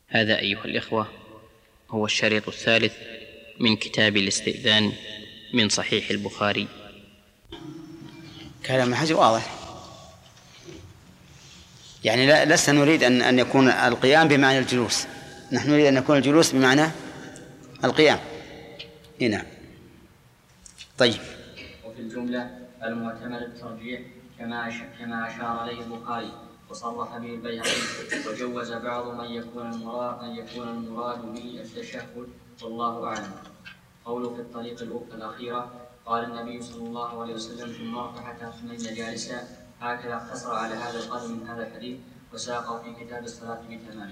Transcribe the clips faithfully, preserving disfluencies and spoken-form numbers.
هذا أيها الإخوة هو الشريط الثالث من كتاب الاستئذان من صحيح البخاري. كلام حاجة واضح، يعني لسنا نريد أن أن يكون القيام بمعنى الجلوس، نحن نريد أن يكون الجلوس بمعنى القيام. هنا طيب. وفي الجملة المعتمد الترجيح كما كما أشار إليه البخاري وصرح به البيهقي، وجوز بعض من يكون المراد من يكون المراد به التشهد، والله أعلم. قوله في الطريق الأخيرة قال النبي صلى الله عليه وسلم ثم ارفع حتى تطمئن جالسا، هكذا اقتصر على هذا القدر من هذا الحديث وساقه في كتاب الصلاة بتمامه.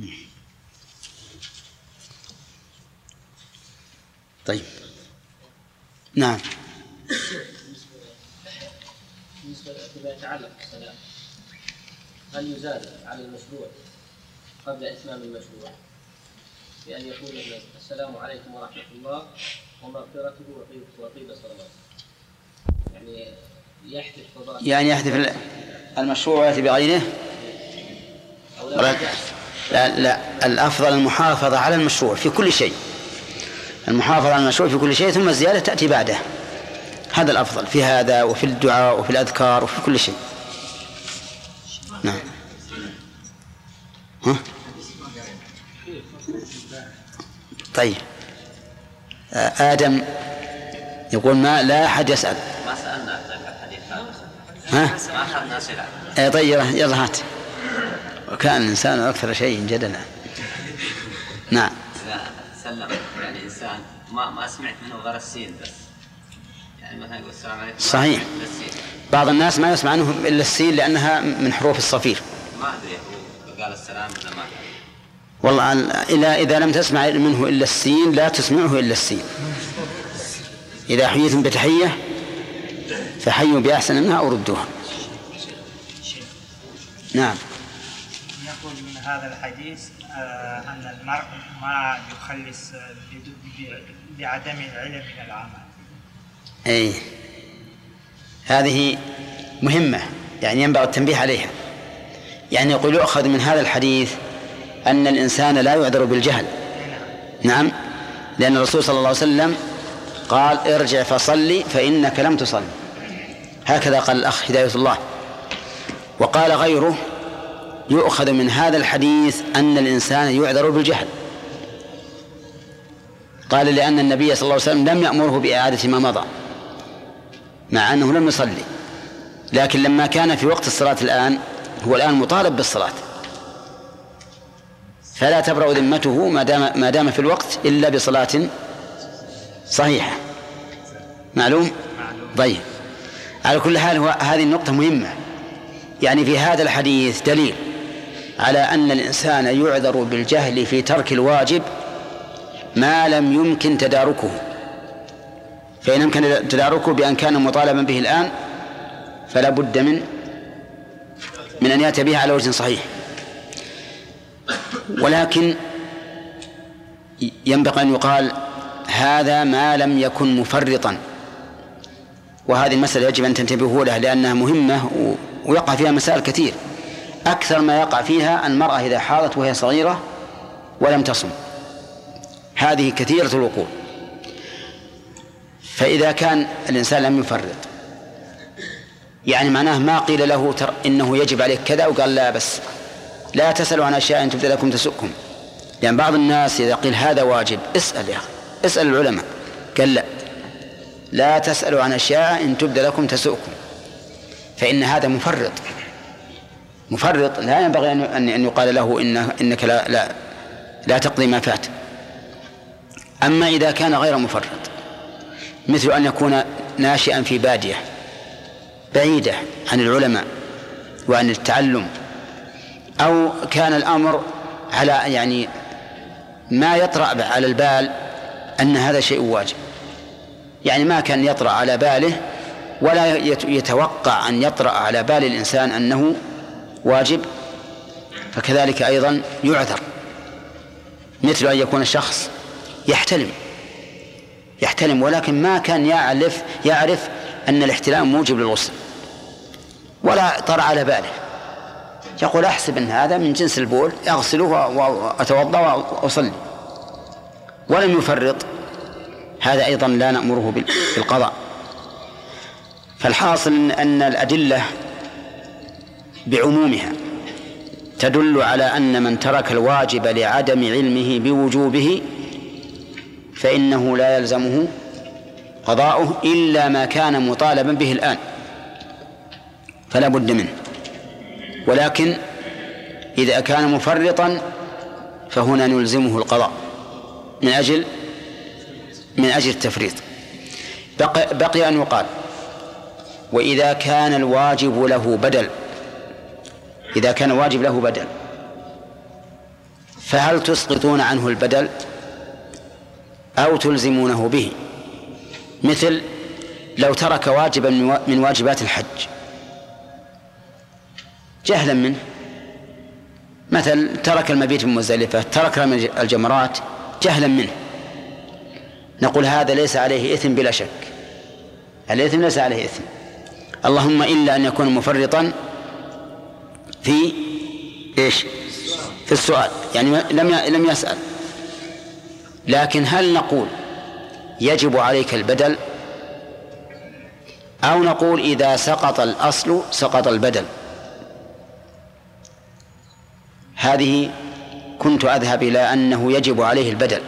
طيب نعم. بالنسبة لما يتعلق بالسلام، هل يزال على المشروع قبل إتمام المشروع بأن يقول السلام عليكم ورحمة الله ومغفرته وطيب صلواته، يعني يحذف يعني يحذف المشروع ويأتي بغيره؟ لا, لا لا الأفضل المحافظة على المشروع في كل شيء، المحافظة على المشروع في كل شيء ثم الزيادة تأتي بعده، هذا الأفضل في هذا وفي الدعاء وفي الأذكار وفي كل شيء. نعم. ها؟ طيب آدم يقول ما لا أحد يسأل. ما سألنا في الحديث ها؟ ما أخذنا أسئلة. اي طيب يلا هات. وكان الإنسان أكثر شيء جدلا. نعم. إذا سلم يعني إنسان ما ما سمعت منه غير السين بس، يعني مثلا يقول السلام عليكم. صحيح. بعض الناس ما يسمع عنه إلا السين لأنها من حروف الصفير. ما أدري هو قال السلام ولا ما. والله إذا إذا لم تسمع منه إلا السين لا تسمعه إلا السين. إذا حييتم بتحية فحيوا بأحسن منها أو ردوها. نعم. نقول من هذا الحديث آه أن المرء ما يخلص بعدم العلم من العمل. أي هذه مهمة، يعني ينبغي التنبيه عليها. يعني يقول يؤخذ من هذا الحديث أن الإنسان لا يعذر بالجهل. نعم، لأن الرسول صلى الله عليه وسلم قال ارجع فصلي فإنك لم تصل، هكذا قال الأخ هداية الله. وقال غيره يؤخذ من هذا الحديث أن الإنسان يعذر بالجهل، قال لأن النبي صلى الله عليه وسلم لم يأمره بإعادة ما مضى مع أنه لم يصلي، لكن لما كان في وقت الصلاة الآن هو الآن مطالب بالصلاة، فلا تبرأ ذمته ما دام ما دام في الوقت إلا بصلاة صحيحة. معلوم؟ طيب، على كل حال هذه النقطة مهمة. يعني في هذا الحديث دليل على أن الإنسان يعذر بالجهل في ترك الواجب ما لم يمكن تداركه، فإن يمكن تداركه بأن كان مطالبا به الآن فلا بد من من أن يأتي به على وجه صحيح. ولكن ينبغي أن يقال هذا ما لم يكن مفرطا، وهذه المسألة يجب أن تنتبهوا لها لأنها مهمة ويقع فيها مسائل كثير. أكثر ما يقع فيها المرأة إذا حاضت وهي صغيرة ولم تصم، هذه كثيرة الوقوع. فإذا كان الإنسان لم يفرط يعني معناه ما قيل له تر إنه يجب عليك كذا وقال لا بس لا تسألوا عن أشياء إن تبد لكم تسؤكم، لأن يعني بعض الناس إذا قيل هذا واجب اسأل يا أخي، اسأل العلماء، قال لا لا تسألوا عن أشياء إن تبد لكم تسؤكم، فإن هذا مفرط مفرط لا ينبغي أن أن يقال له إن إنك لا لا لا تقضي ما فات. أما إذا كان غير مفرط مثل أن يكون ناشئا في بادية بعيدة عن العلماء وعن التعلم، أو كان الأمر على يعني ما يطرأ على البال أن هذا شيء واجب، يعني ما كان يطرأ على باله ولا يتوقع أن يطرأ على بال الإنسان أنه واجب، فكذلك أيضا يعذر. مثل أن يكون الشخص يحتلم يحتلم ولكن ما كان يعرف يعرف أن الاحتلام موجب للغسل ولا طرأ على باله، يقول أحسب أن هذا من جنس البول أغسله وأتوضأ وأصلي ولم يفرط، هذا أيضا لا نأمره بالقضاء. فالحاصل أن الأدلة بعمومها تدل على أن من ترك الواجب لعدم علمه بوجوبه فإنه لا يلزمه قضاؤه إلا ما كان مطالبا به الآن فلا بد منه. ولكن إذا كان مفرطا فهنا نلزمه القضاء من أجل من أجل التفريط. بقي, بقي أن يقال: وإذا كان الواجب له بدل، إذا كان الواجب له بدل فهل تسقطون عنه البدل أو تلزمونه به؟ مثل لو ترك واجبا من واجبات الحج جهلا منه، مثل ترك المبيت بمزدلفة، ترك الجمرات جهلا منه، نقول هذا ليس عليه إثم بلا شك، الإثم ليس عليه إثم، اللهم إلا أن يكون مفرطا في إيش؟ في السؤال، يعني لم لم يسأل. لكن هل نقول يجب عليك البدل أو نقول إذا سقط الأصل سقط البدل؟ هذه كنت أذهب إلى أنه يجب عليه البدل،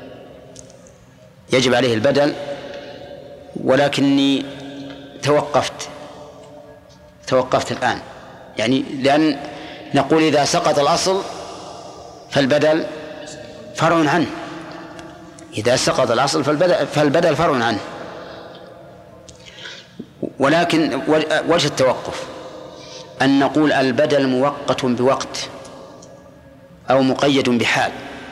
يجب عليه البدل، ولكني توقفت توقفت الآن، يعني لأن نقول إذا سقط الأصل فالبدل فرع عنه، إذا سقط الأصل فالبدل, فالبدل فرع عنه. ولكن وجه التوقف أن نقول البدل مؤقت بوقت أو مقيد بحال.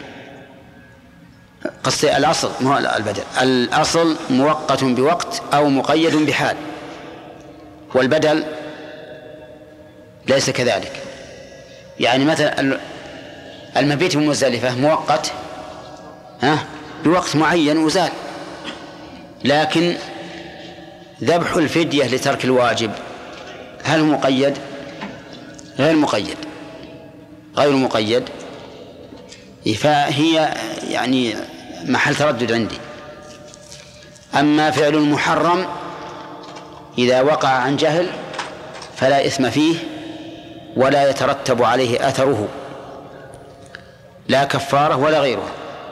قصد الأصل مو البدل، الأصل مؤقت بوقت أو مقيد بحال، والبدل ليس كذلك. يعني مثلا المبيت بمزدلفة مؤقت ها بوقت معين وزال، لكن ذبح الفدية لترك الواجب هل مقيد؟ غير مقيد، غير مقيد، فهي يعني محل تردد عندي. أما فعل المحرم إذا وقع عن جهل فلا إثم فيه ولا يترتب عليه أثره، لا كفارة ولا غيره،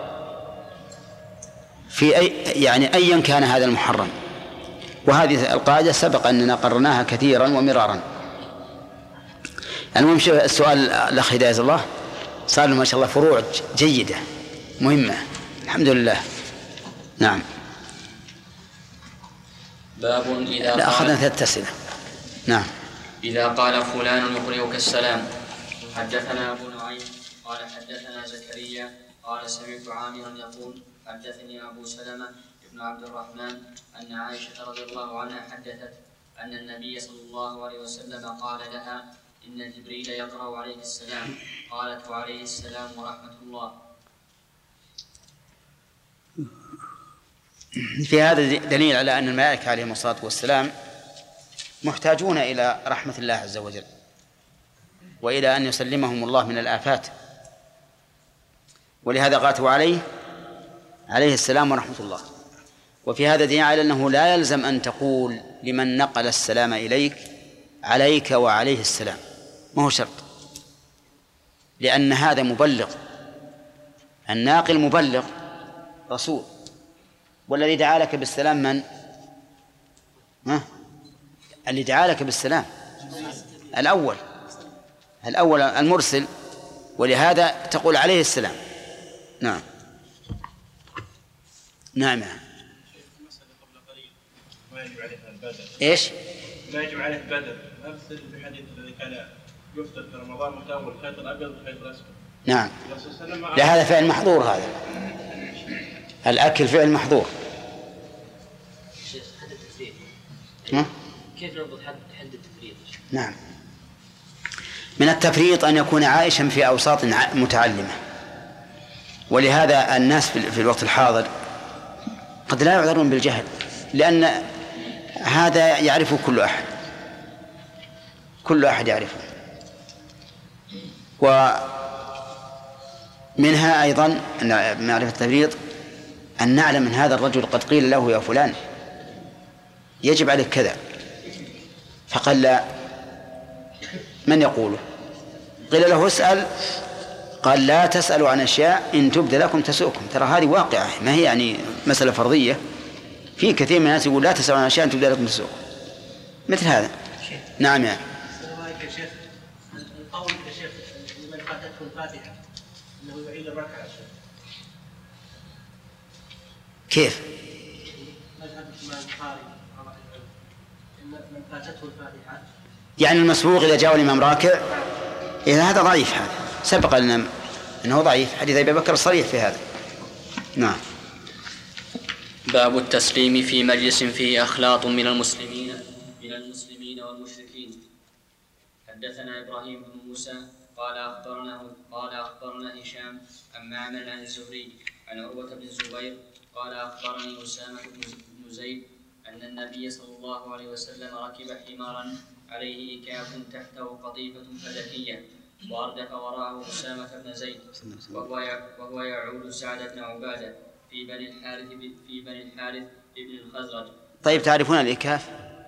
في أي يعني أيا كان هذا المحرم. وهذه القاعدة سبق أننا قررناها كثيرا ومرارا. المهم السؤال الأخ هداية الله صار له ما شاء الله فروع جيدة مهمة الحمد لله. نعم. باب إذا لا أخذنا ثلاث أسئلة. نعم. إذا قال فلان يقرئك السلام. حدثنا أبو نعيم قال حدثنا زكريا قال سمعت عامرا يقول حدثني أبو سلمة بن عبد الرحمن أن عائشة رضي الله عنها حدثت أن النبي صلى الله عليه وسلم قال لها إن جبريل يقرأ عليه السلام. قالت وعليه السلام ورحمة الله. في هذا دليل على أن الملائكة عليهم الصلاة والسلام محتاجون إلى رحمة الله عز وجل وإلى أن يسلمهم الله من الآفات، ولهذا قالت عليه عليه السلام ورحمة الله. وفي هذا دليل على أنه لا يلزم أن تقول لمن نقل السلام إليك عليك وعليه السلام، ما هو شرط، لأن هذا مبلغ، الناقل مبلغ رسول، والذي دعا لك بالسلام من؟ ها؟ اللي دعا لك بالسلام الأول الأول المرسل، ولهذا تقول عليه السلام. نعم. نعم. ما يجب عليه البدل. إيش؟ ما يجب عليه البدل. أمثل بحديث الذي كان يفطر في رمضان متأول الخيط الأبيض والخيط الأسود. نعم. لا هذا فعل محظور، هذا الأكل فعل محظور. حد التفريط. ها؟ كيف نضبط حد حد التفريط؟ نعم. من التفريط أن يكون عائشا في أوساط متعلمة، ولهذا الناس في الوقت الحاضر قد لا يعذرون بالجهل، لأن هذا يعرفه كل أحد، كل أحد يعرفه. ومنها أيضا معرفة التفريط أن نعلم من هذا الرجل قد قيل له يا فلان يجب عليك كذا، فقال لا، من يقوله؟ قيل له اسأل، قال لا تسألوا عن أشياء إن تبد لكم تسؤكم. ترى هذه واقعة، ما هي يعني مسألة فرضية. في كثير من الناس يقول لا تسألوا عن أشياء إن تبد لكم تسؤكم، مثل هذا. نعم يعني السلام عليكم يا شيخ. القول يا شيخ لمن فاتته الفاتحة أنه يعيد الركعة. كيف؟ مذهب الإمام البخاري من فاتته الفاتحة، يعني المسبوق إذا جاء الإمام راكع، إذا هذا ضعيف، هذا سبق لنا أنه ضعيف، حديث أبي بكر صريح في هذا. نعم. باب التسليم في مجلس فيه أخلاط من المسلمين من المسلمين والمشركين. حدثنا إبراهيم بن موسى قال أخبرنا قال أخبرنا هشام عن معمر عن الزهري عن عروة بن الزبير قال أخبرني أسامة بن زيد أن النبي صلى الله عليه وسلم ركب حمارا عليه إكاف تحته قطيفة فلكية وأردف وراءه أسامة بن زيد وهو يعود سعد بن عبادة في بني الحارث في بني الحارث ابن الخزرج. طيب تعرفون الإكاف؟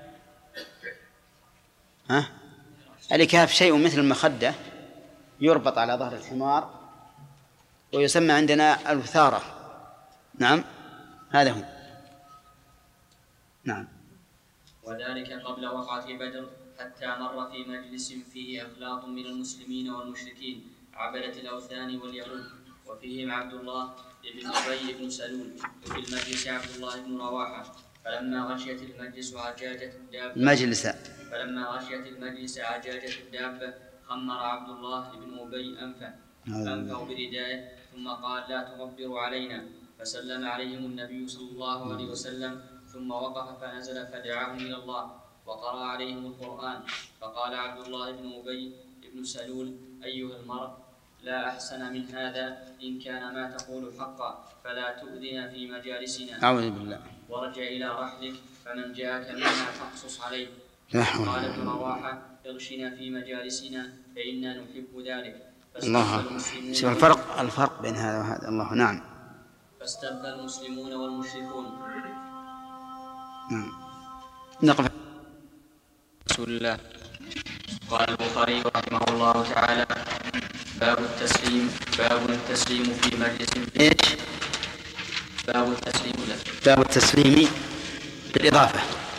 ها؟ الإكاف شيء مثل المخدة يربط على ظهر الحمار ويسمى عندنا الوثارة. نعم هذا هو. نعم. وذلك قبل وقعة بدر حتى مر في مجلس فيه أخلاط من المسلمين والمشركين عبدة الأوثان واليهود وفيهم عبد الله بن أبي بن سلول وفي المجلس عبد الله بن رواحة فلما غشيت المجلس عجاجة الدابة المجلس فلما غشيت المجلس عجاجة الدابة خمر عبد الله بن أبي أنفه أنفه بردائه ثم قال لا تغبروا علينا فسلم عليهم النبي صلى الله عليه وسلم ثم وقف فنزل فدعاهم إلى الله وقرأ عليهم القرآن فقال عبد الله بن أبي بن سلول أيها المرء لا أحسن من هذا إن كان ما تقول حقا فلا تؤذنا في مجالسنا. أعوذ بالله. ورجع إلى رحلك فمن جاءك منا فاقصص عليه. قال ابن رواحة اغشنا في مجالسنا فإنا نحب ذلك. الله. شوف الفرق الفرق بين هذا وهذا. الله. نعم. فاستبى المسلمون والمشركون. نعم. نقف. رسول الله. قال البخاري رحمه الله تعالى باب التسليم باب التسليم في مجلس فيه إيش؟ باب التسليم له. باب التسليم بالإضافة.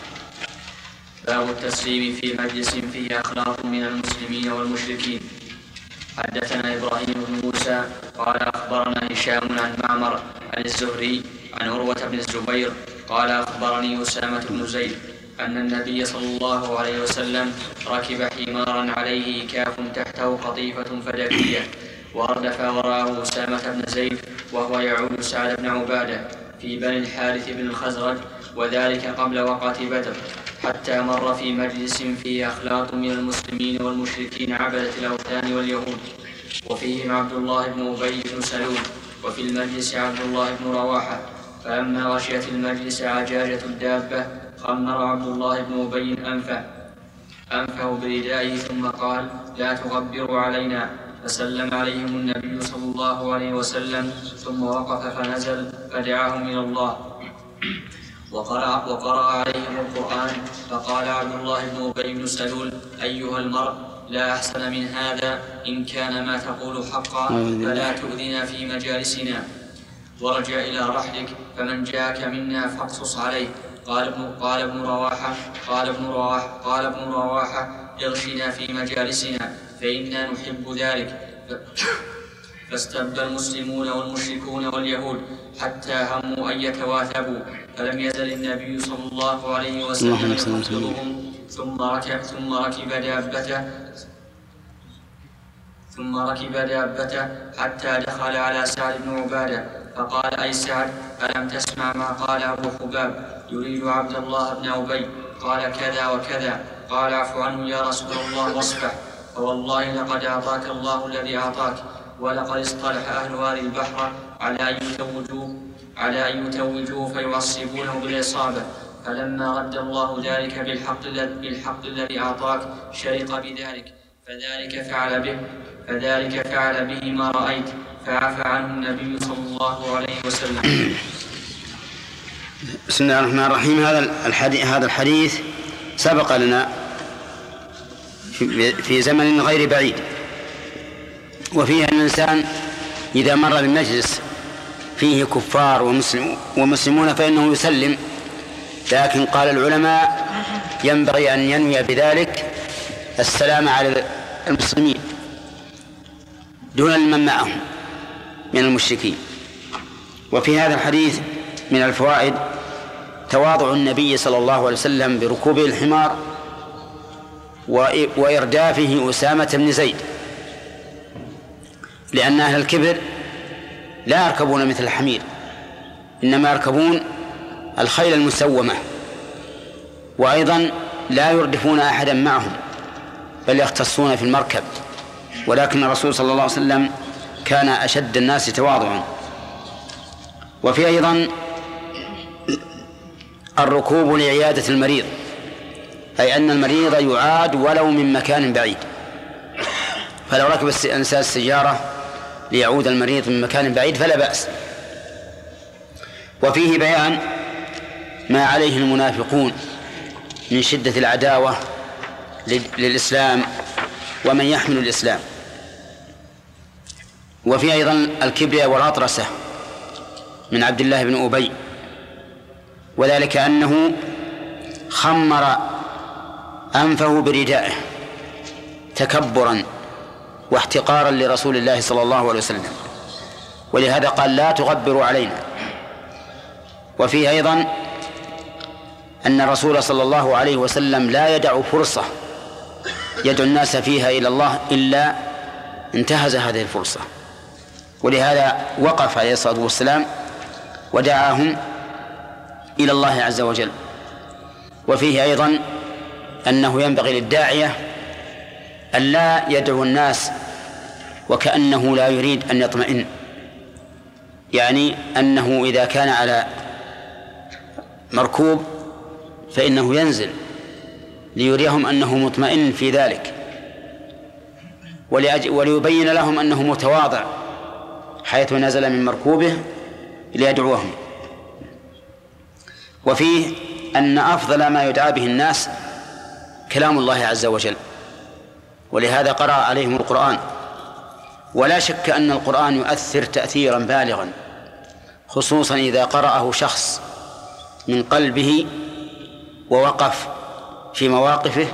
باب التسليم في مجلس فيه أخلاق من المسلمين والمشركين. حدثنا إبراهيم بن موسى قال أخبرنا هشام عن معمر عن الزهري عن عروة بن الزبير قال أخبرني أسامة بن زيد أن النبي صلى الله عليه وسلم ركب حمارا عليه كاف تحته قطيفة فلكية وأردف وراءه أسامة بن زيد وهو يعود سعد بن عبادة في بني الحارث بن الخزرج وذلك قبل وقعة بدر حتى مر في مجلس فيه أخلاط من المسلمين والمشركين عبدة الأوثان واليهود وفيهم عبد الله بن أبي بن سلول وفي المجلس عبد الله بن رواحة فلما غشيت المجلس عجاجة الدابة خمر عبد الله بن أبي أنفه أنفه بردائه ثم قال لا تغبروا علينا فسلم عليهم النبي صلى الله عليه وسلم ثم وقف فنزل فدعاهم إلى الله وقرأ, وقرأ عليهم القرآن فقال عبد الله بن أبي بن سلول أيها المرء لا أحسن من هذا إن كان ما تقول حقا فلا تؤذنا في مجالسنا ورجع إلى رحلك فمن جاءك منا فاقصص عليه. قال ابن قال ابن رواحة قال ابن رواحة قال ابن رواحة اغشنا في مجالسنا فإنا نحب ذلك. فاستبى المسلمون والمشركون واليهود حتى هموا أن يتواثبوا فلم يزل النبي صلى الله عليه وسلم يخفضهم ثم ركب ثم ركب دابته ثم ركب دابته حتى دخل على سعد بن عبادة فقال أي سعد ألم تسمع ما قال أبو حباب يريد عبد الله بن أبي قال كذا وكذا قال اعف عنه يا رسول الله واصفح فوالله لقد أعطاك الله الذي أعطاك ولقد اصطلح أهل هذه البحر على أن يتوجوه على أن يتوجوه فيعصبونه بالإصابة فلما رد الله ذلك بالحق بالحق الذي أعطاك شرق بذلك فذلك فعل به فذلك فعل به ما رأيت فعفى عنه النبي صلى الله عليه وسلم. بسم الله الرحمن الرحيم. هذا الحديث هذا الحديث سبق لنا في زمن غير بعيد، وفيه الإنسان إذا مر بمجلس فيه كفار ومسلم ومسلمون فإنه يسلم، لكن قال العلماء ينبغي أن ينوي بذلك السلام على المسلمين دون من معهم من المشركين. وفي هذا الحديث من الفوائد تواضع النبي صلى الله عليه وسلم بركوبه الحمار وإردافه أسامة بن زيد، لأن أهل الكبر لا يركبون مثل الحمير، إنما يركبون الخيل المسومة، وأيضا لا يردفون أحدا معهم بل يختصون في المركب. ولكن الرسول صلى الله عليه وسلم كان أشد الناس تواضعا. وفي أيضا الركوب لعيادة المريض، أي أن المريض يعاد ولو من مكان بعيد، فلو ركب الإنسان السيارة ليعود المريض من مكان بعيد فلا بأس. وفيه بيان ما عليه المنافقون من شدة العداوة للإسلام ومن يحمل الإسلام. وفيه أيضا الكبرياء والغطرسة من عبد الله بن أبي، وذلك أنه خمر أنفه بردائه تكبرا واحتقارا لرسول الله صلى الله عليه وسلم، ولهذا قال لا تغبروا علينا. وفيه أيضا أن الرسول صلى الله عليه وسلم لا يدع فرصة يدعو الناس فيها إلى الله إلا انتهز هذه الفرصة، ولهذا وقف عليه الصلاة والسلام ودعاهم إلى الله عز وجل. وفيه أيضا أنه ينبغي للداعية أن لا يدعو الناس وكأنه لا يريد أن يطمئن، يعني أنه إذا كان على مركوب فإنه ينزل ليريهم أنه مطمئن في ذلك، وليبين لهم أنه متواضع حيث نزل من مركوبه ليدعوهم. وفيه أن أفضل ما يدعى به الناس كلام الله عز وجل، ولهذا قرأ عليهم القرآن. ولا شك أن القرآن يؤثر تأثيرا بالغا، خصوصا إذا قرأه شخص من قلبه ووقف في مواقفه،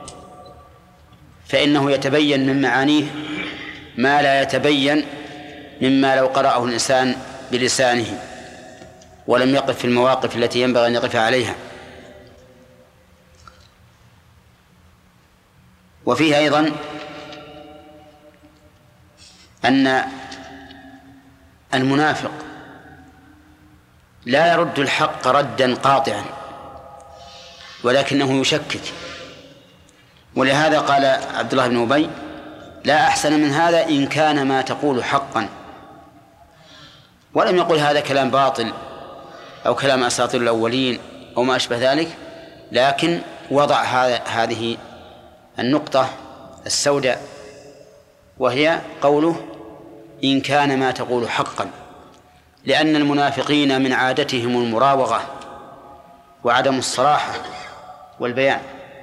فإنه يتبين من معانيه ما لا يتبين مما لو قرأه الإنسان بلسانه ولم يقف في المواقف التي ينبغي أن يقف عليها. وفيه أيضا أن المنافق لا يرد الحق ردا قاطعا، ولكنه يشكك. ولهذا قال عبد الله بن أبي لا أحسن من هذا إن كان ما تقول حقا، ولم يقل هذا كلام باطل أو كلام أساطير الأولين أو ما أشبه ذلك، لكن وضع هذه النقطة السوداء، وهي قوله إن كان ما تقول حقا، لأن المنافقين من عادتهم المراوغة وعدم الصراحة والبيان.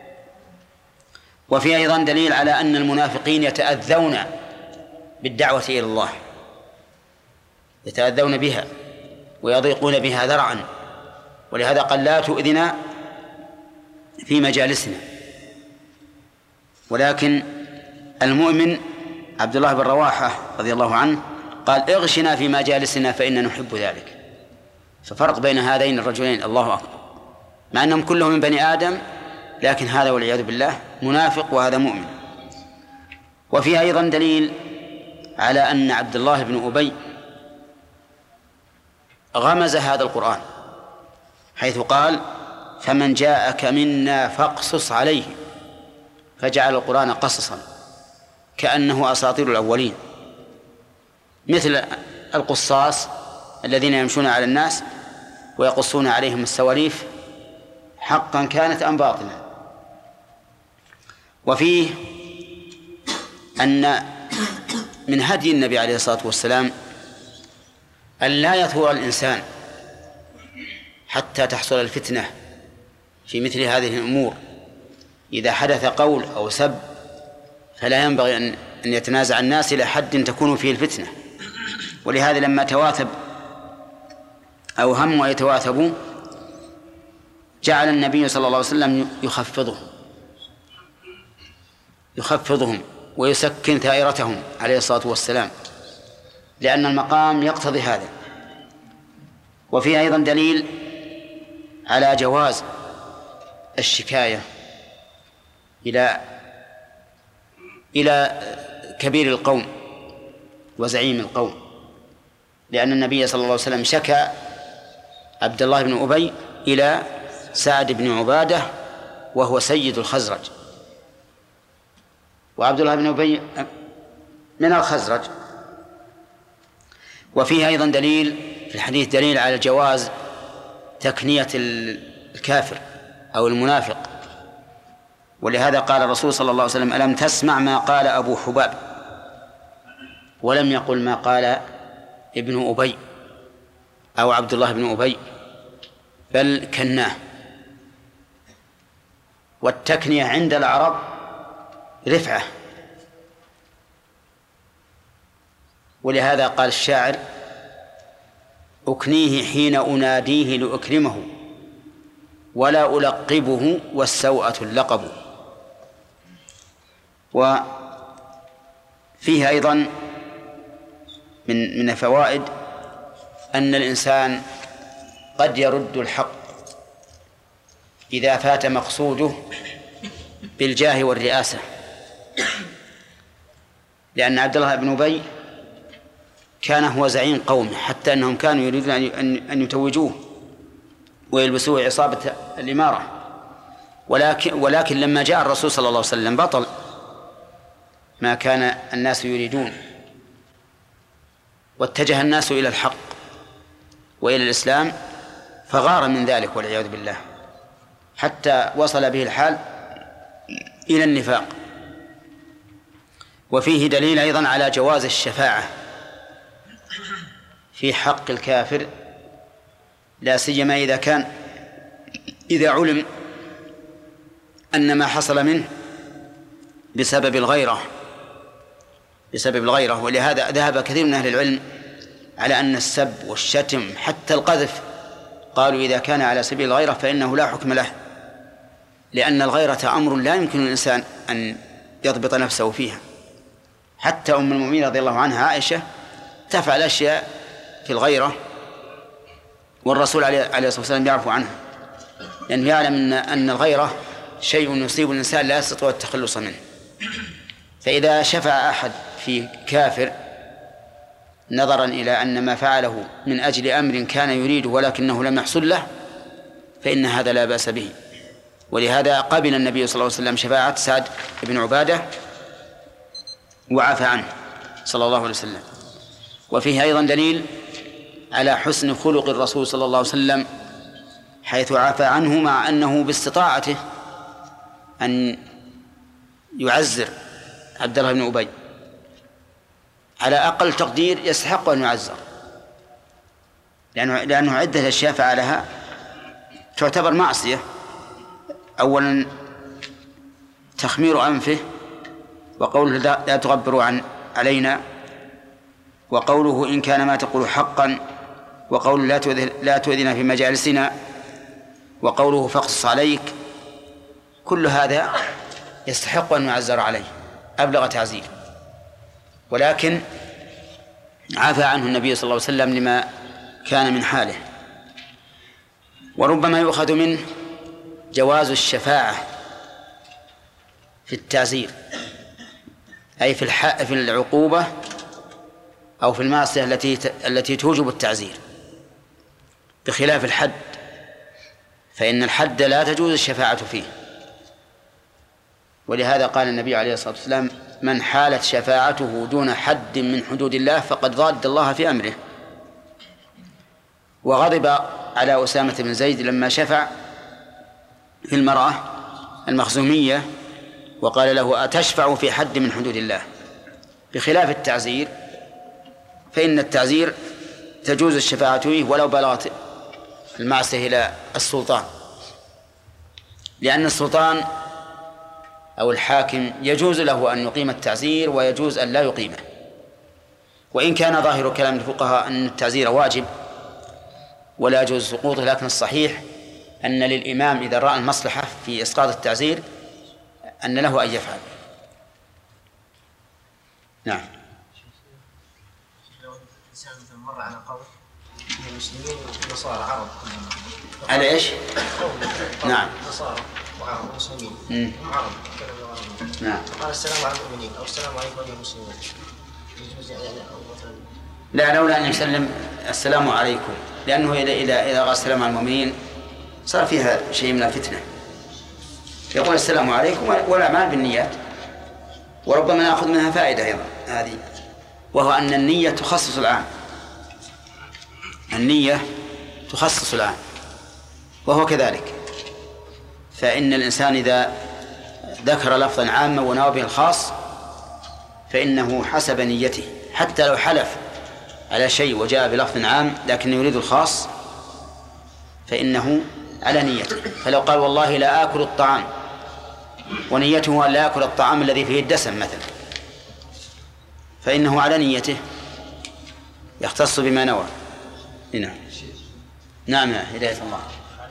وفي أيضا دليل على أن المنافقين يتأذون بالدعوة إلى الله، يتأذون بها ويضيقون بها ذرعا، ولهذا قال لا تؤذنا في مجالسنا. ولكن المؤمن عبد الله بن رواحة رضي الله عنه قال اغشنا في مجالسنا فإننا نحب ذلك. ففرق بين هذين الرجلين الله أكبر، مع أنهم كلهم من بني آدم، لكن هذا والعياذ بالله منافق وهذا مؤمن. وفي أيضا دليل على أن عبد الله بن أبي غمز هذا القرآن حيث قال فمن جاءك منا فاقصص عليه، فجعل القرآن قصصا كأنه أساطير الأولين، مثل القصاص الذين يمشون على الناس ويقصون عليهم السواليف حقا كانت أم باطلا. وفيه أن من هدي النبي عليه الصلاة والسلام أن لا يثور الإنسان حتى تحصل الفتنة في مثل هذه الأمور. إذا حدث قول أو سب فلا ينبغي أن يتنازع الناس إلى حد تكون فيه الفتنة. ولهذا لما تواثب أو هم ويتواثبوا جعل النبي صلى الله عليه وسلم يخفضهم يخفضهم ويسكن ثائرتهم عليه الصلاة والسلام، لأن المقام يقتضي هذا. وفيه أيضا دليل على جواز الشكاية إلى إلى كبير القوم وزعيم القوم، لأن النبي صلى الله عليه وسلم شكى عبد الله بن أبي إلى سعد بن عبادة وهو سيد الخزرج، وعبد الله بن أبي من الخزرج. وفيه أيضا دليل في الحديث دليل على جواز تكنية الكافر أو المنافق، ولهذا قال الرسول صلى الله عليه وسلم: ألم تسمع ما قال أبو حباب؟ ولم يقل ما قال ابن أبي أو عبد الله بن أبي، بل كناه. والتكنية عند العرب رفعة، ولهذا قال الشاعر: أكنيه حين أناديه لأكرمه ولا ألقبه والسوءة اللقب. وفيه أيضا من من الفوائد أن الإنسان قد يرد الحق إذا فات مقصوده بالجاه والرئاسة، لأن عبد الله بن أبي كان هو زعيم قومه، حتى أنهم كانوا يريدون أن يتوجوه ويلبسوه عصابة الإمارة، ولكن, ولكن لما جاء الرسول صلى الله عليه وسلم بطل ما كان الناس يريدون، واتجه الناس إلى الحق وإلى الإسلام، فغار من ذلك والعياذ بالله، حتى وصل به الحال إلى النفاق. وفيه دليل أيضا على جواز الشفاعة في حق الكافر، لا سيما إذا كان إذا علم أن ما حصل منه بسبب الغيرة بسبب الغيرة. ولهذا ذهب كثير من أهل العلم على أن السب والشتم حتى القذف قالوا إذا كان على سبيل الغيرة فإنه لا حكم له، لأن الغيرة أمر لا يمكن الإنسان أن يضبط نفسه فيها. حتى أم المؤمنين رضي الله عنها عائشة تفعل أشياء في الغيرة والرسول عليه الصلاة والسلام يعفو عنها، لأنه يعلم أن أن الغيرة شيء يصيب الإنسان لا يستطيع التخلص منه. فإذا شفع أحد في كافر نظرا إلى أن ما فعله من أجل أمر كان يريده ولكنه لم يحصل له فإن هذا لا بأس به. ولهذا قبل النبي صلى الله عليه وسلم شفاعة سعد بن عبادة وعفى عنه صلى الله عليه وسلم. وفيه أيضا دليل على حسن خلق الرسول صلى الله عليه وسلم حيث عفى عنه مع أنه باستطاعته أن يعزر عبد الله بن أبي، على أقل تقدير يستحق أن يعزر، لأنه, لأنه عدة أشياء فعلها تعتبر معصية. أولا تخمير أنفه، وقوله لا تغبروا عن علينا، وقوله إن كان ما تقول حقا، وقوله لا تؤذنا في مجالسنا، وقوله فاقصص عليك. كل هذا يستحق أن يعزر عليه أبلغ تعزير، ولكن عفى عنه النبي صلى الله عليه وسلم لما كان من حاله. وربما يؤخذ منه جواز الشفاعة في التعزير، أي في الحق في العقوبة أو في المعصية التي التي توجب التعزير، بخلاف الحد، فإن الحد لا تجوز الشفاعة فيه. ولهذا قال النبي عليه الصلاة والسلام: من حالت شفاعته دون حد من حدود الله فقد ضاد الله في أمره. وغضب على أسامة بن زيد لما شفع في المرأة المخزومية وقال له: أتشفع في حد من حدود الله؟ بخلاف التعزير فإن التعزير تجوز الشفاعة فيه ولو بلغت المعصية إلى السلطان، لأن السلطان أو الحاكم يجوز له أن يقيم التعزير ويجوز أن لا يقيمه. وإن كان ظاهر كلام الفقهاء أن التعزير واجب ولا يجوز سقوطه، لكن الصحيح أن للإمام إذا رأى المصلحة في إسقاط التعزير أن له أن يفعل. نعم. لو الإنسان مثلا مر على قوم من المسلمين ونصارى عرب على إيش؟ نعم. نصارى وعرب ومسلمين عرب كلام عربي. نعم. قال السلام على المؤمنين أو السلام عليكم أيها المسلمون. يجوز يعني أو مثلا لا، لولا أن يسلم السلام عليكم، لأنه إذا إذا إذا قال السلام على المؤمنين صار فيها شيء من الفتنة. يقول السلام عليكم والأعمال بالنيات، وربما نأخذ منها فائدة أيضا هذه، وهو أن النية تخصص العام. النية تخصص العام، وهو كذلك. فإن الإنسان إذا ذكر لفظا عاما ونوى به الخاص فإنه حسب نيته، حتى لو حلف على شيء وجاء بلفظ عام لكن يريد الخاص فإنه على نيته. فلو قال والله لا آكل الطعام ونيته أن لا آكل الطعام الذي فيه الدسم مثلا، فإنه على نيته يختص بما نوى. نعم. نعم يا هداية الله.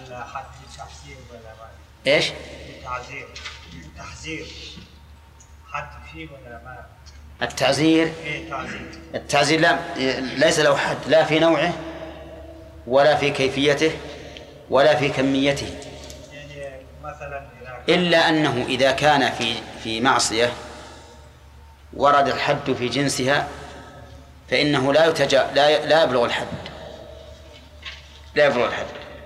ايش؟ التعزير التحذير حد فيه ولا ما؟ التعزير ايه تعزير التعزير لا ليس له حد، لا في نوعه ولا في كيفيته ولا في كميته، يعني مثلا إلا أنه إذا كان في في معصية ورد الحد في جنسها فإنه لا يتجا لا لا يبلغ الحد لا يبلغ الحد.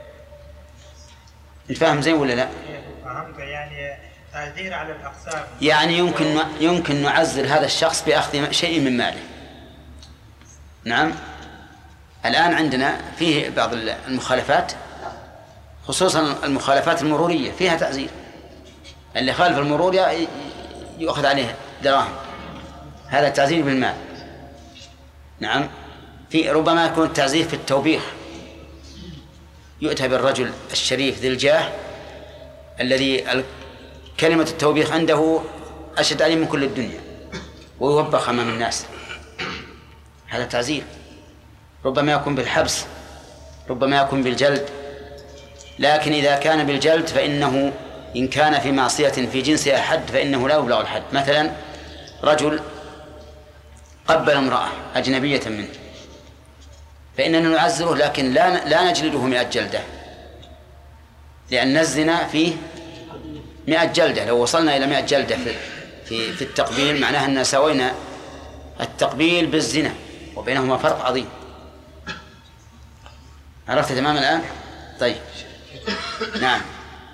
الفهم زين ولا لا؟ فهمت. يعني تعزير على الأقسام، يعني يمكن يمكن نعزل هذا الشخص بأخذ شيء من ماله. نعم. الآن عندنا فيه بعض المخالفات، خصوصا المخالفات المرورية فيها تعزير، اللي خالف المرور يؤخذ عليه دراهم، هذا التعزير بالمال. نعم. في ربما يكون التعزير في التوبيخ، يؤتى بالرجل الشريف ذي الجاه الذي كلمة التوبيخ عنده أشد عليه من كل الدنيا ويوبخ أمام الناس، هذا تعزير. ربما يكون بالحبس، ربما يكون بالجلد، لكن إذا كان بالجلد فإنه إن كان في معصية في جنسها حد فإنه لا يبلغ الحد. مثلا رجل قبل امرأة أجنبية منه فإننا نعزره، لكن لا لا نجلده مئة جلدة، لأن الزنا فيه مئة جلدة. لو وصلنا إلى مئة جلدة في في في التقبيل معناها أن سوينا التقبيل بالزنا وبينهما فرق عظيم. عرفت تماما الآن؟ طيب. نعم.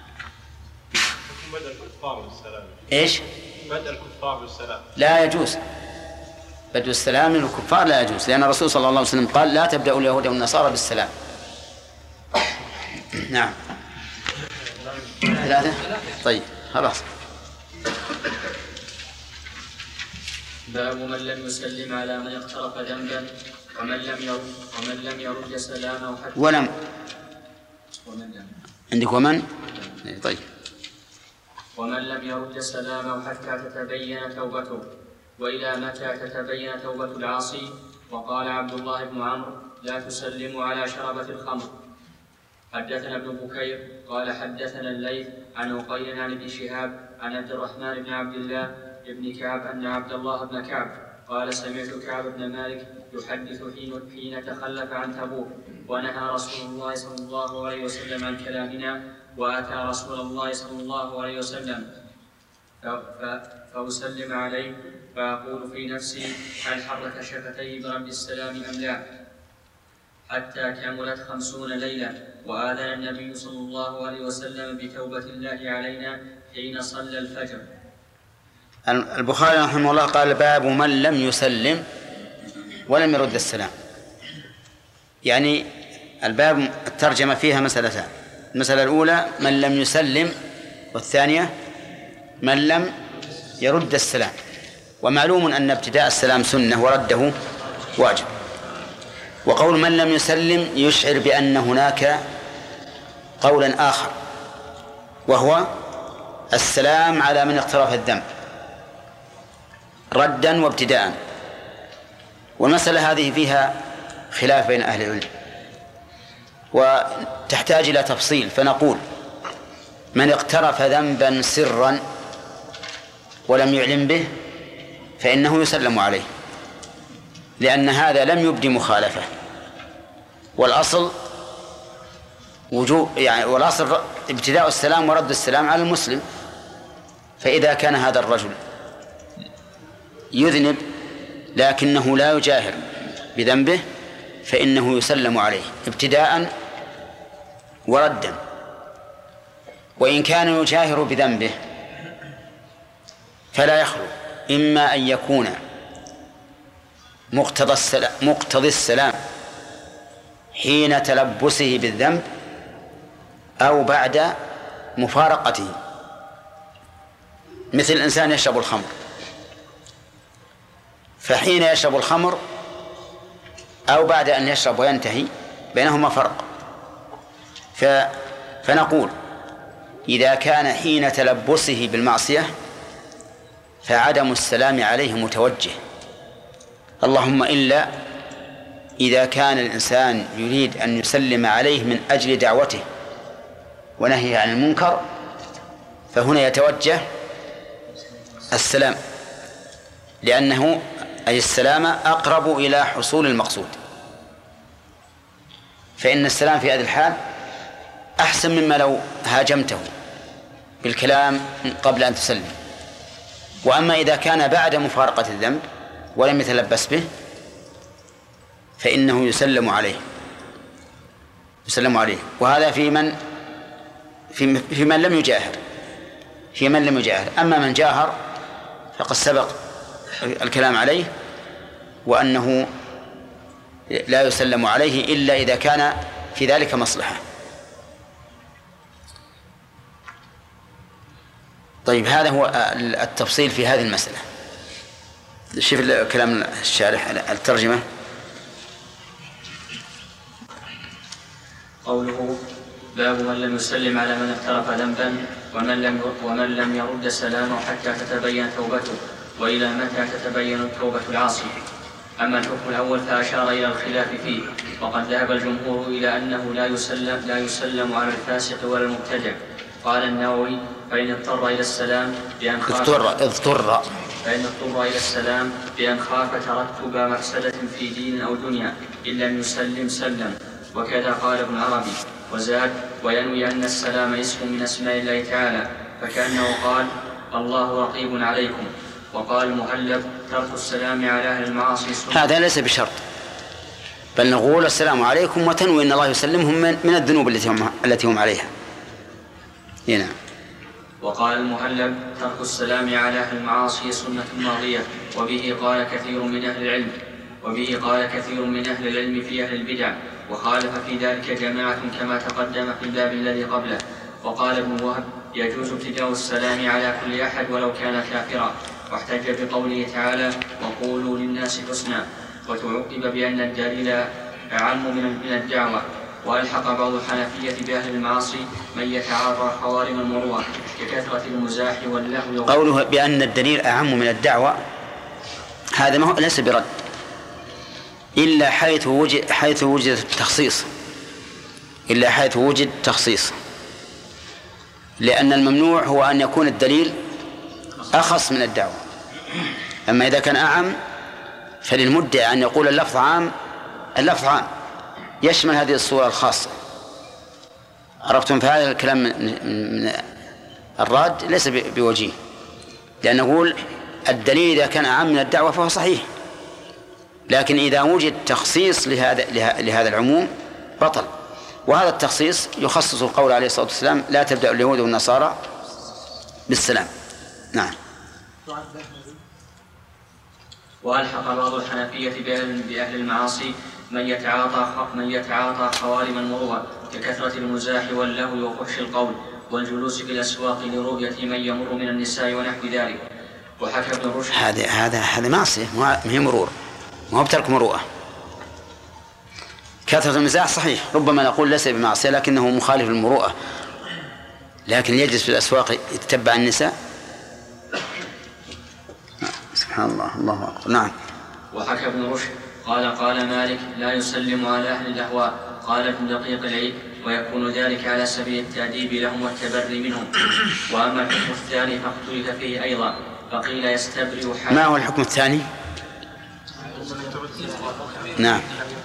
بدء الكفار بالسلام. إيش؟ بدء الكفار بالسلام. لا يجوز بدء السلام للكفار، لا يجوز، لأن الرسول صلى الله عليه وسلم قال لا تبدأوا اليهود والنصارى بالسلام. نعم. ثلاثة. طيب خلاص. باب من لم يسلم على من اقترف ذنبا ومن لم يرد ومن لم يرد سلامه حتى ولم ومن لم عندك ومن؟ طيب. ومن لم يرد سلامه حتى تتبين توبته، وإلى متى تتبين توبة العاصي؟ وقال عبد الله بن عمرو لا تسلموا على شربة الخمر. حدثنا ابن بكير قال حدثنا الليث عن عقيل عن ابن شهاب عن عبد الرحمن بن عبد الله بن كعب أن عبد الله بن كعب قال سمعت كعب بن مالك يحدث حين حين تخلف عن تبوك ونهى رسول الله صلى الله عليه وسلم عن كلامنا، وأتى رسول الله صلى الله عليه وسلم فأسلم عليه فأقول في نفسي هل حرك شفتيه برب السلام أم لا، حتى كملت خمسون ليلة وآذن النبي صلى الله عليه وسلم بتوبة الله علينا حين صلى الفجر. البخاري رحمه الله قال باب من لم يسلم ولم يرد السلام. يعني الباب الترجمة فيها مسألتان، المسألة الأولى من لم يسلم، والثانية من لم يرد السلام. ومعلوم أن ابتداء السلام سنة ورده واجب. وقول من لم يسلم يشعر بأن هناك قولا آخر، وهو السلام على من اقترف الذنب ردا وابتداء. والمسألة هذه فيها خلاف بين أهل العلم وتحتاج إلى تفصيل، فنقول من اقترف ذنبا سرا ولم يعلم به فإنه يسلم عليه، لأن هذا لم يبدي مخالفة، والأصل وجوب يعني والأصل ابتداء السلام ورد السلام على المسلم. فإذا كان هذا الرجل يذنب لكنه لا يجاهر بذنبه فإنه يسلم عليه ابتداء وردا. وإن كان يجاهر بذنبه فلا يخلو إما أن يكون مقتضى السلام, مقتضى السلام حين تلبسه بالذنب أو بعد مفارقته، مثل الإنسان يشرب الخمر، فحين يشرب الخمر أو بعد أن يشرب وينتهي بينهما فرق. فنقول إذا كان حين تلبسه بالمعصية فعدم السلام عليه متوجه، اللهم إلا إذا كان الإنسان يريد أن يسلم عليه من أجل دعوته ونهيه عن المنكر، فهنا يتوجه السلام، لأنه أي السلام أقرب إلى حصول المقصود. فإن السلام في هذه الحال أحسن مما لو هاجمته بالكلام قبل أن تسلم. وأما إذا كان بعد مفارقة الذنب ولم يتلبس به فإنه يسلم عليه يسلم عليه وهذا في من في, في من لم يجاهر في من لم يجاهر. أما من جاهر فقد سبق الكلام عليه، وأنه لا يسلم عليه إلا إذا كان في ذلك مصلحة. طيب، هذا هو التفصيل في هذه المسألة. شوف كلام الشارح الترجمة. قوله باب من لم يسلم على من اقترف ذنبا ومن لم ومن لم يرد سلامه حتى تتبين توبته، وإلى متى تتبين توبة العاصي. أما الحكم الأول فأشار إلى الخلاف فيه، وقد ذهب الجمهور إلى أنه لا يسلم لا يسلم على الفاسق ولا المبتدع. قال النووي فإن اضطر إلى السلام بأن خاف اضطر اضطر فإن اضطر إلى السلام بأن خاف ترتب مفسدة في دين أو دنيا إن لم يسلم سلم. وكذا قال ابن عربي. وزاد وينوي أن السلام اسم من أسماء الله تعالى، فكأنه قال الله رقيب عليكم. وقال المهلب ترك السلام على أهل المعاصي سنة. هذا ليس بشرط، بل نقول السلام عليكم وتنوي أن الله يسلمهم من, من الذنوب التي هم, التي هم عليها. هنا. وقال المهلب ترك السلام على أهل المعاصي سنة ماضية، وبه قال كثير من أهل العلم وبه قال كثير من أهل العلم في أهل البدع، وخالف في ذلك جماعة كما تقدم في الباب الذي قبله. وقال ابن وهب يجوز ابتداء السلام على كل أحد ولو كان كافرا، واحتج بقوله تعالى وقولوا للناس حسنا، وتعقب بأن الدليل أعم من الدعوة. وألحق بعض الحنفية بأهل المعاصي من يتعاطى خوارم المروءة ككثرة المزاح واللهو. قوله بأن الدليل أعم من الدعوة هذا ما هو ليس برد، إلا حيث وجد حيث وجد التخصيص إلا حيث وجد تخصيص، لأن الممنوع هو أن يكون الدليل أخص من الدعوة. أما إذا كان أعم فللمدعي أن يقول اللفظ عام اللفظ عام يشمل هذه الصورة الخاصة. عرفتم؟ فهذا الكلام من الراد ليس بوجيه، لأن نقول الدليل إذا كان أعم من الدعوة فهو صحيح، لكن إذا وجد تخصيص لهذا لهذا العموم بطل. وهذا التخصيص يخصص القول عليه الصلاة والسلام لا تبدأ اليهود والنصارى بالسلام. نعم. وألحق بعض الحنفية بأهل المعاصي من يتعاطى من يتعاطى خوارم المروءة ككثرة المزاح واللهو وفحش القول والجلوس في الأسواق لرؤية من يمر من النساء ونحو ذلك. وحكى ابن رشد هذا هذا هذا معصية، ما هي مرور، ما هو بترك مروءة. كثرة المزاح صحيح ربما نقول ليس بمعصية لكنه مخالف للمروءة، لكن يجلس في الأسواق يتبع النساء سبحان الله. الله أكبر. نعم. وحكى ابن رشد قال قال مالك لا يسلم على أهل الأهواء. قال ابن دقيق العيد ويكون ذلك على سبيل التأديب لهم والتبري منهم. وأما الحكم الثاني فاختلف فيه أيضا، فقيل يستبرئ حاله. ما هو الحكم الثاني؟ نعم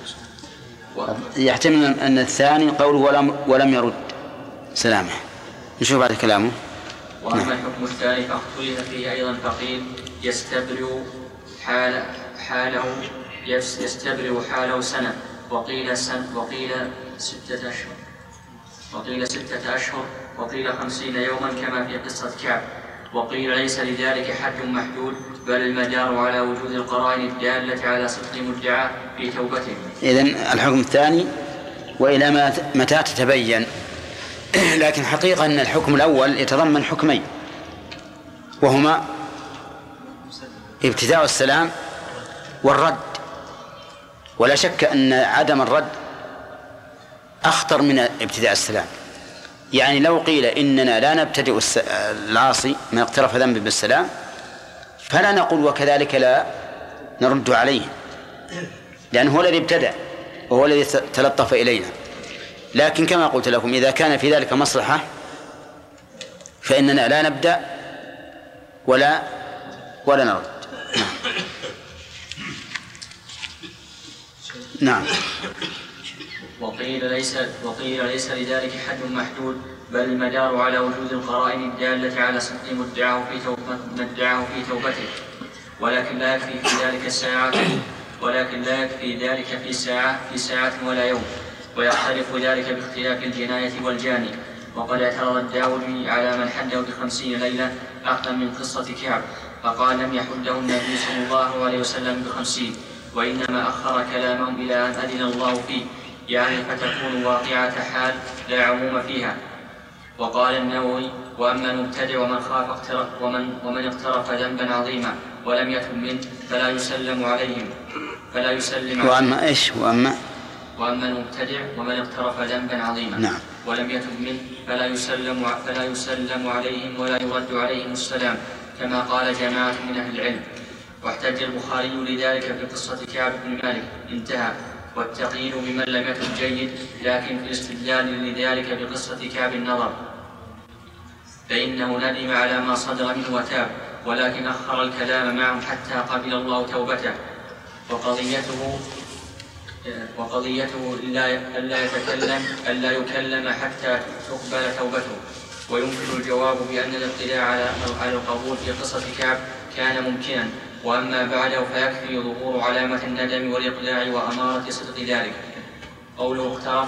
يحتمل أن الثاني قوله ولم, ولم يرد سلامه. نشوف بعد كلامه. وأما نعم. الحكم الثاني فاختلف فيه أيضا، فقيل يستبرئ حال حاله يستبرئ حاله سنة، وقيل سن وقيل ستة أشهر وقيل ستة أشهر وقيل خمسين يوما كما في قصة كعب. وقيل ليس لذلك حد محدود، بل المدار على وجود القرائن الدالة على صدق مدعاه في توبته. إذن الحكم الثاني وإلى متى تتبين. لكن حقيقة أن الحكم الأول يتضمن حكمين، وهما ابتداء السلام والرد، ولا شك أن عدم الرد أخطر من ابتداء السلام. يعني لو قيل إننا لا نبتدئ العاصي من اقترف ذنب بالسلام فلا نقول وكذلك لا نرد عليه، لأنه هو الذي ابتدأ وهو الذي تلطف إلينا. لكن كما قلت لكم إذا كان في ذلك مصلحة فإننا لا نبدأ ولا ولا نرد. نعم. وقيل ليس وقيل ليس لذلك حد محدود، بل المدار على وجود القرائن الدالة على صدق مدعاه في توبته مدعاه في توبته ولكن لا يكفي في ذلك الساعات ولكن لا يكفي ذلك في ساعة في ساعة ولا يوم، ويختلف ذلك باختلاف الجناية والجاني. وقد اعترض الداودي على من حده بخمسين ليلة أخذا من قصة كعب، فقال لم يحده النبي صلى الله عليه وسلم بخمسين، وإنما أخر كلامهم إلى أن أذن الله فيه، يعني فتكون واقعة حال لا عموم فيها. وقال النووي وأما المبتدع ومن خاف اقترف ومن, ومن اقترف ذنبا عظيما ولم يتب منه فلا يسلم عليهم فلا يسلم وأما إيش وأما وأما المبتدع ومن اقترف ذنبا عظيما نعم. ولم يتب منه فلا يسلم فلا يسلم عليهم ولا يرد عليهم السلام، كما قال جماعة من أهل العلم. واحتج البخاري لذلك بقصة كعب بن مالك انتهى. والتقييد بمن لم يتب جيد، لكن في الاستدلال لذلك بقصة كعب النظر، فإنه ندم على ما صدر منه وتاب، ولكن أخر الكلام معه حتى قبل الله توبته. وقضيته وقضيته ألا يتكلم ألا يكلم حتى تقبل توبته. ويمكن الجواب بأن الاطلاع على القبول في قصة كعب كان ممكنا، وأما بعده فيكفي ظهور علامة الندم والإقلاع وأمارة صدق ذلك. قوله اقترف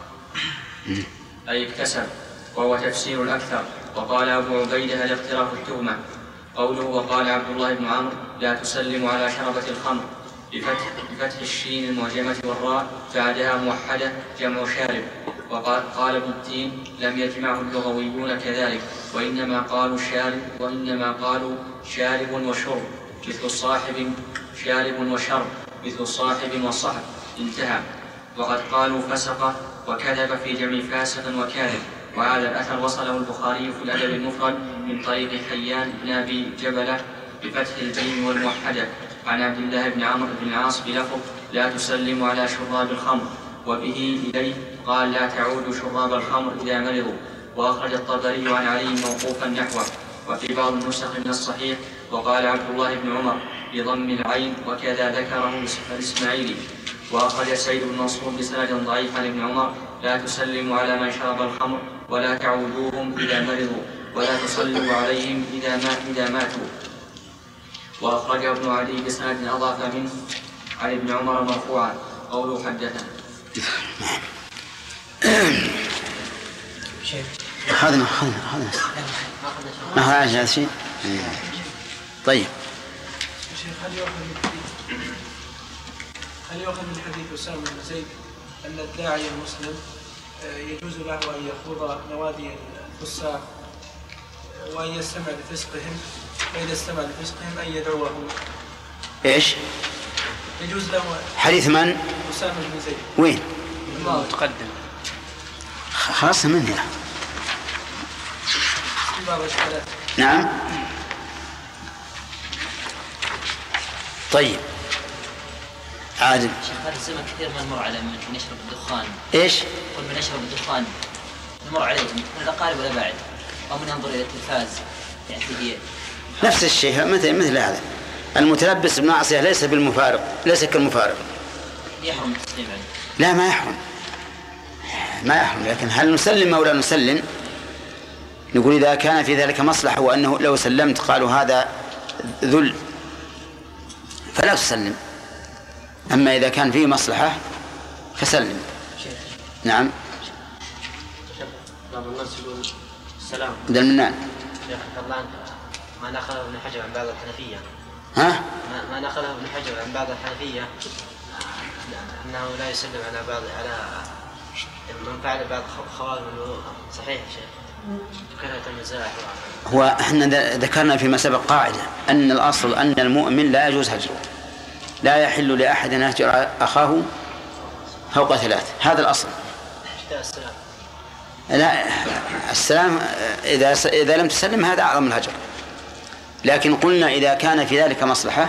أي اكتسب، وهو تفسير الأكثر. وقال أبو عبيدة الاقتراف التهمة. قوله وقال عبد الله بن عمرو لا تسلم على شربة الخمر بفتح, بفتح الشين المعجمة والراء بعدها موحدة جمع شارب. وقال قال ابن التين لم يجمعه اللغويون كذلك، وإنما قالوا شارب وإنما قالوا شارب وشرب، مثل صاحب شارب وشرب مثل صاحب وصحب انتهى. وقد قالوا فسق وكذب في جمع فاسق وكاذب. وهذا الأثر وصله البخاري في الأدب المفرد من طريق حيان بن أبي جبلة بفتح الجيم والموحدة عن عبد الله بن عمرو بن العاص بلفظ لا تسلم على شراب الخمر، وبه إليه قال لا تعود شراب الخمر إذا مرضوا. وأخرج الطبري عن علي موقوفا نحوه. وفي بعض النسخ من الصحيح وقال عبد الله بن عمر بضم العين، وكذا ذكره الإسماعيلي. وأخرج سيد بن منصور بسند ضعيف عن ابن عمر لا تسلموا على من شرب الخمر ولا تعودوهم إذا مرضوا ولا تصلوا عليهم إذا, ما إذا ماتوا. وأخرج ابن عدي بسند أضاف منه عن ابن عمر مرفوعا قوله حدثنا. أخذنا أخذنا أخذنا ما هو عاجل هذا الشيء. طيب هل يؤخذ هل يؤخذ من حديث أسامة بن زيد أن الداعي المسلم يجوز له أن يخوض نوادي الفساق وأن يستمع لفسقهم، فإذا استمع لفسقهم أن يدعوهم. إيش؟ يجوز له. حديث من؟ أسامة بن زيد. وين؟ الله تقدم. خلاص من هنا. نعم. طيب عادل. شيخ هذا الزمن كثير ما نمر على من يشرب الدخان. ايش؟ كل من يشرب الدخان نمر عليه من الأقارب ولا بعد، أو من ينظر إلى التلفاز يعني هي نفس الشيء مثل مثل هذا. المتلبس بمعصية ليس بالمفارق، ليس كالمفارق. يحرم التسليم عليه. لا ما يحرم، ما يحرم، لكن هل نسلم أو لا نسلم؟ نقول إذا كان في ذلك مصلحة وأنه لو سلمت قالوا هذا ذل فلا تسلم، أما إذا كان فيه مصلحة فسلم. نعم. بعض الناس يقول السلام دلمنان. شيخ الله عنك ما نقله ابن حجر عن بعض الحنفية. ها؟ ما, ما نقله ابن حجر عن بعض الحنفية أنه لا يسلم على بعض على من فعل بعض خوارم الوضوء. صحيح شيخ؟ كثرة المزاح. هو احنا ذكرنا فيما سبق قاعدة أن الأصل أن المؤمن لا يجوز هجره، لا يحل لأحد أن يهجر أخاه فوق ثلاث، هذا الأصل. السلام. لا السلام إذا إذا لم تسلم هذا أعظم الهجر، لكن قلنا إذا كان في ذلك مصلحة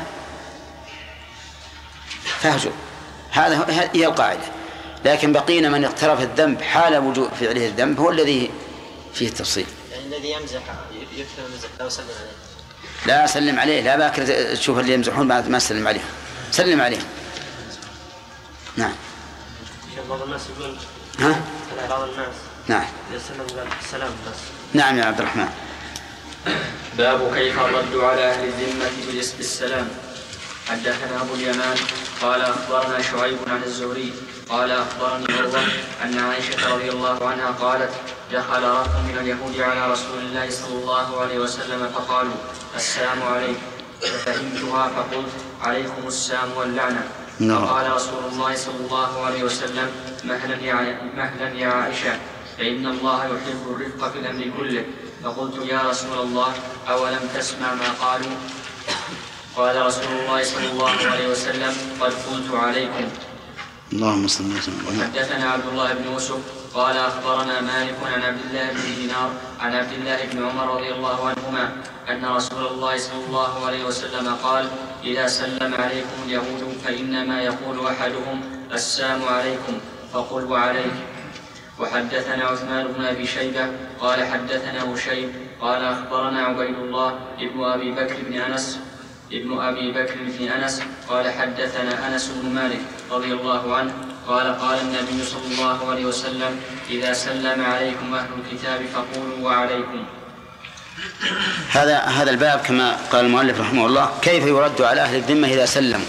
فهجر، هذا هي القاعدة. لكن بقينا من اقترف الذنب حال وجوب فعله الذنب هو الذي فيه التفصيل. يعني الذي يمزح يكثر المزح لا أسلم عليه. لا سلم عليه، لا باكر تشوف اللي يمزحون ما سلم عليهم، سلم عليهم. نعم. بعض الناس يقول ها؟ بعض الناس نعم. يسلم السلام بس. نعم يا عبد الرحمن. باب كيف الرد على أهل الذمة بالسلام. حدثنا أبو اليمان قال أخبرنا شعيب عن الزهري قال أخبرني عروة أن عائشة رضي الله عنها قالت دخل رهط من اليهود على رسول الله صلى الله عليه وسلم فقالوا السلام عليكم، ففهمتها فقلت عليكم السلام واللعنة. فقال رسول الله صلى الله عليه وسلم مهلا يا, مهلا يا عائشة، فإن الله يحب الرفق في الأمر كله. فقلت يا رسول الله أولم تسمع ما قالوا؟ قال رسول الله صلى الله عليه وسلم قد قلت عليكم. اللهم صل وسلم. حدثنا عبد الله بن يوسف قال أخبرنا مالك عن عبد الله بن دينار عن عبد الله بن عمر رضي الله عنهما أن رسول الله صلى الله عليه وسلم قال إذا سلم عليكم اليهود فإنما يقول أحدهم السلام عليكم فقل وعليك. وحدثنا عثمان بن أبي شيبة قال حدثنا هشيم قال أخبرنا عبيد الله ابن أبي بكر بن أنس ابن أبي بكر بن أنس قال حدثنا أنس بن مالك رضي الله عنه قال قال النبي صلى الله عليه وسلم إذا سلم عليكم أهل الكتاب فقولوا وعليكم. هذا هذا الباب كما قال المؤلف رحمه الله كيف يرد على أهل الذمة إذا سلموا،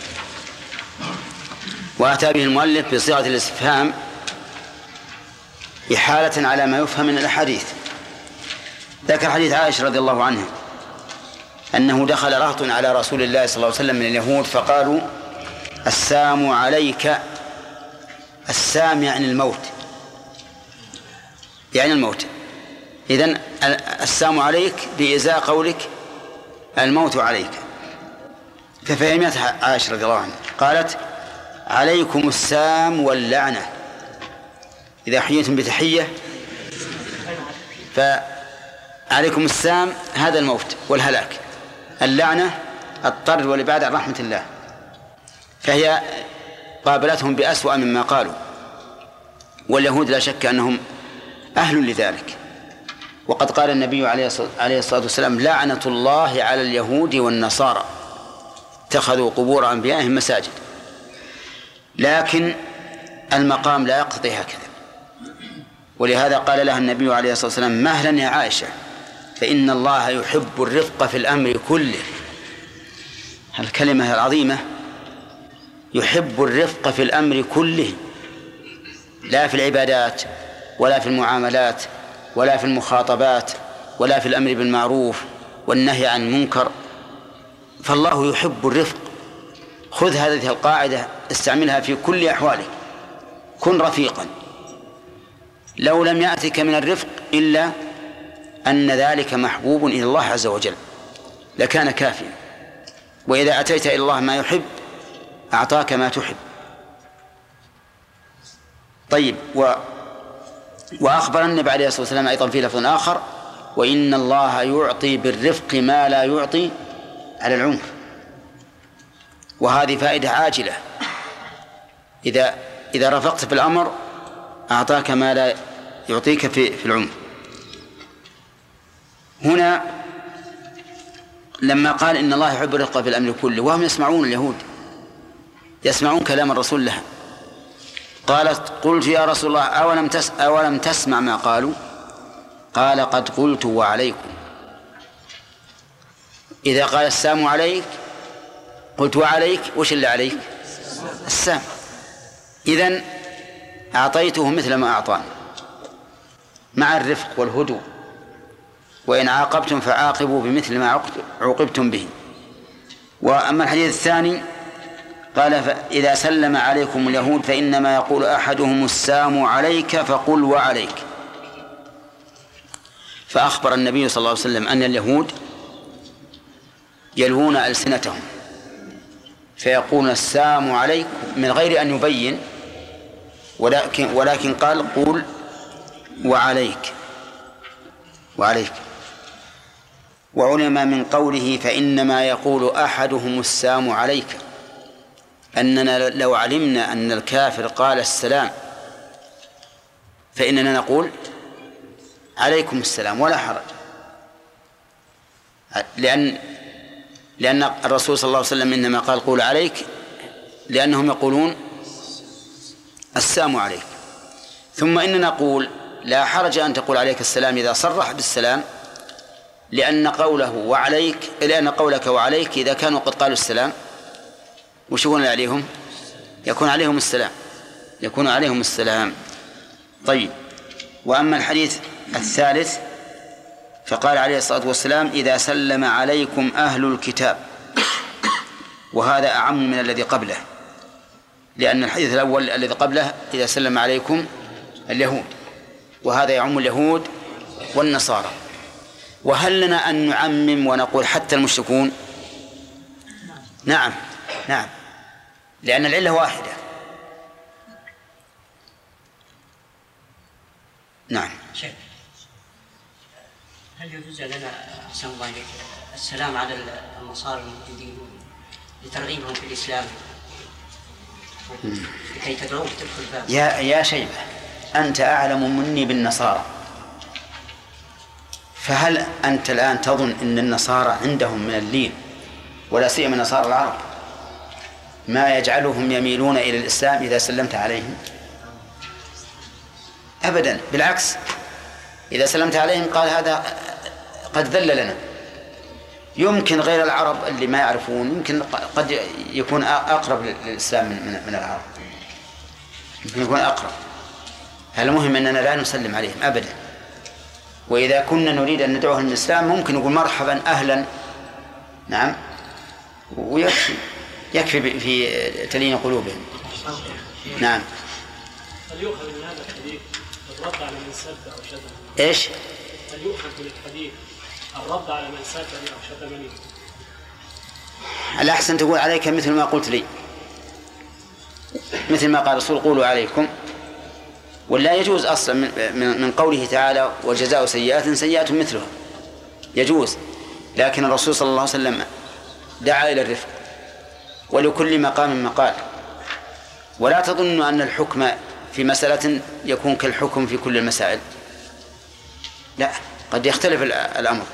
وأتى به المؤلف بصيغة الاستفهام إحالة على ما يفهم من الأحاديث. ذكر حديث عائشة رضي الله عنها أنه دخل رهط على رسول الله صلى الله عليه وسلم من اليهود فقالوا السام عليك. السام يعني الموت، يعني الموت. إذن السام عليك بإزاء قولك الموت عليك. ففهمت عائشة رضي الله عنها قالت عليكم السام واللعنة. إذا حييتم بتحية فعليكم السام هذا الموت والهلاك، اللعنة الطرد والإبعاد عن رحمة الله. فهي قابلتهم بأسوأ مما قالوا، واليهود لا شك أنهم أهل لذلك. وقد قال النبي عليه الصلاة والسلام لعنة الله على اليهود والنصارى اتخذوا قبور أنبيائهم مساجد. لكن المقام لا يقتضي هكذا، ولهذا قال لها النبي عليه الصلاة والسلام مهلا يا عائشة فإن الله يحب الرفق في الأمر كله. الكلمة العظيمة يحب الرفق في الأمر كله، لا في العبادات ولا في المعاملات ولا في المخاطبات ولا في الأمر بالمعروف والنهي عن المنكر، فالله يحب الرفق. خذ هذه القاعدة استعملها في كل أحوالك، كن رفيقا. لو لم يأتك من الرفق إلا أن ذلك محبوب إلى الله عز وجل لكان كافيا. وإذا أتيت إلى الله ما يحب أعطاك ما تحب. طيب و وأخبر النبي عليه الصلاة والسلام أيضا في لفظ آخر: وإن الله يعطي بالرفق ما لا يعطي على العنف. وهذه فائدة عاجلة، إذا إذا رفقت في الأمر أعطاك ما لا يعطيك في في العنف. هنا لما قال إن الله يحب الرفق في الأمر كله، وهم يسمعون، اليهود يسمعون كلام الرسول لها، قالت: قلت يا رسول الله أولم تس أولم تسمع ما قالوا؟ قال: قد قلت وعليكم. إذا قال السلام عليك قلت وعليك، وش اللي عليك؟ السلام. إذن أعطيته مثل ما أعطاني مع الرفق والهدوء. وإن عاقبتم فعاقبوا بمثل ما عوقبتم به. وأما الحديث الثاني قال: فإذا سلم عليكم اليهود فإنما يقول أحدهم السلام عليك فقل وعليك. فأخبر النبي صلى الله عليه وسلم أن اليهود يلوون ألسنتهم فيقولون السلام عليك من غير أن يبين، ولكن ولكن قال: قول وعليك وعليك. وعلم من قوله فإنما يقول أحدهم السلام عليك أننا لو علمنا أن الكافر قال السلام فإننا نقول عليكم السلام ولا حرج، لأن لأن الرسول صلى الله عليه وسلم إنما قال قول عليك لأنهم يقولون السلام عليك. ثم إننا نقول لا حرج أن تقول عليك السلام إذا صرح بالسلام، لأن قوله وعليك لأن قولك وعليك إذا كانوا قد قالوا السلام وش يكون عليهم؟ يكون عليهم السلام يكون عليهم السلام. طيب، وأما الحديث الثالث فقال عليه الصلاة والسلام: إذا سلم عليكم أهل الكتاب. وهذا أعم من الذي قبله، لأن الحديث الأول الذي قبله إذا سلم عليكم اليهود، وهذا يعم اليهود والنصارى. وهل لنا أن نعمم ونقول حتى المشركون؟ نعم نعم، لأن العلة واحدة. نعم. شيخ، هل يجوز لنا أحسن الله إليك السلام على النصارى الموجودين لترغيبهم في الإسلام لكي تدعوهم تدخل الباب؟ يا يا شيبة، أنت أعلم مني بالنصارى، فهل أنت الآن تظن أن النصارى عندهم من اللين، ولا سيما نصارى العرب، ما يجعلهم يميلون إلى الإسلام إذا سلمت عليهم؟ أبدا، بالعكس، إذا سلمت عليهم قال هذا قد ذل لنا. يمكن غير العرب اللي ما يعرفون يمكن قد يكون أقرب للإسلام من من العرب، يمكن يكون أقرب. المهم أننا لا نسلم عليهم أبدا. وإذا كنا نريد أن ندعوهم للإسلام ممكن نقول مرحبا أهلا، نعم، ويكفي يكفي في تلين قلوبهم. نعم. هل يؤخذ من هذا الحديث الرد على من سب أو شتم؟ إيش؟ هل يؤخذ من الحديث الرد على من سبني أو شتمني؟ الأحسن تقول عليك مثل ما قلت لي، مثل ما قال الرسول قولوا عليكم. ولا يجوز أصلا من من قوله تعالى وجزاء سيئات سيئات مثلها، يجوز، لكن الرسول صلى الله عليه وسلم دعا إلى الرفق، ولكل مقام مقال. ولا تظن أن الحكم في مسألة يكون كالحكم في كل المسائل، لا، قد يختلف الأمر.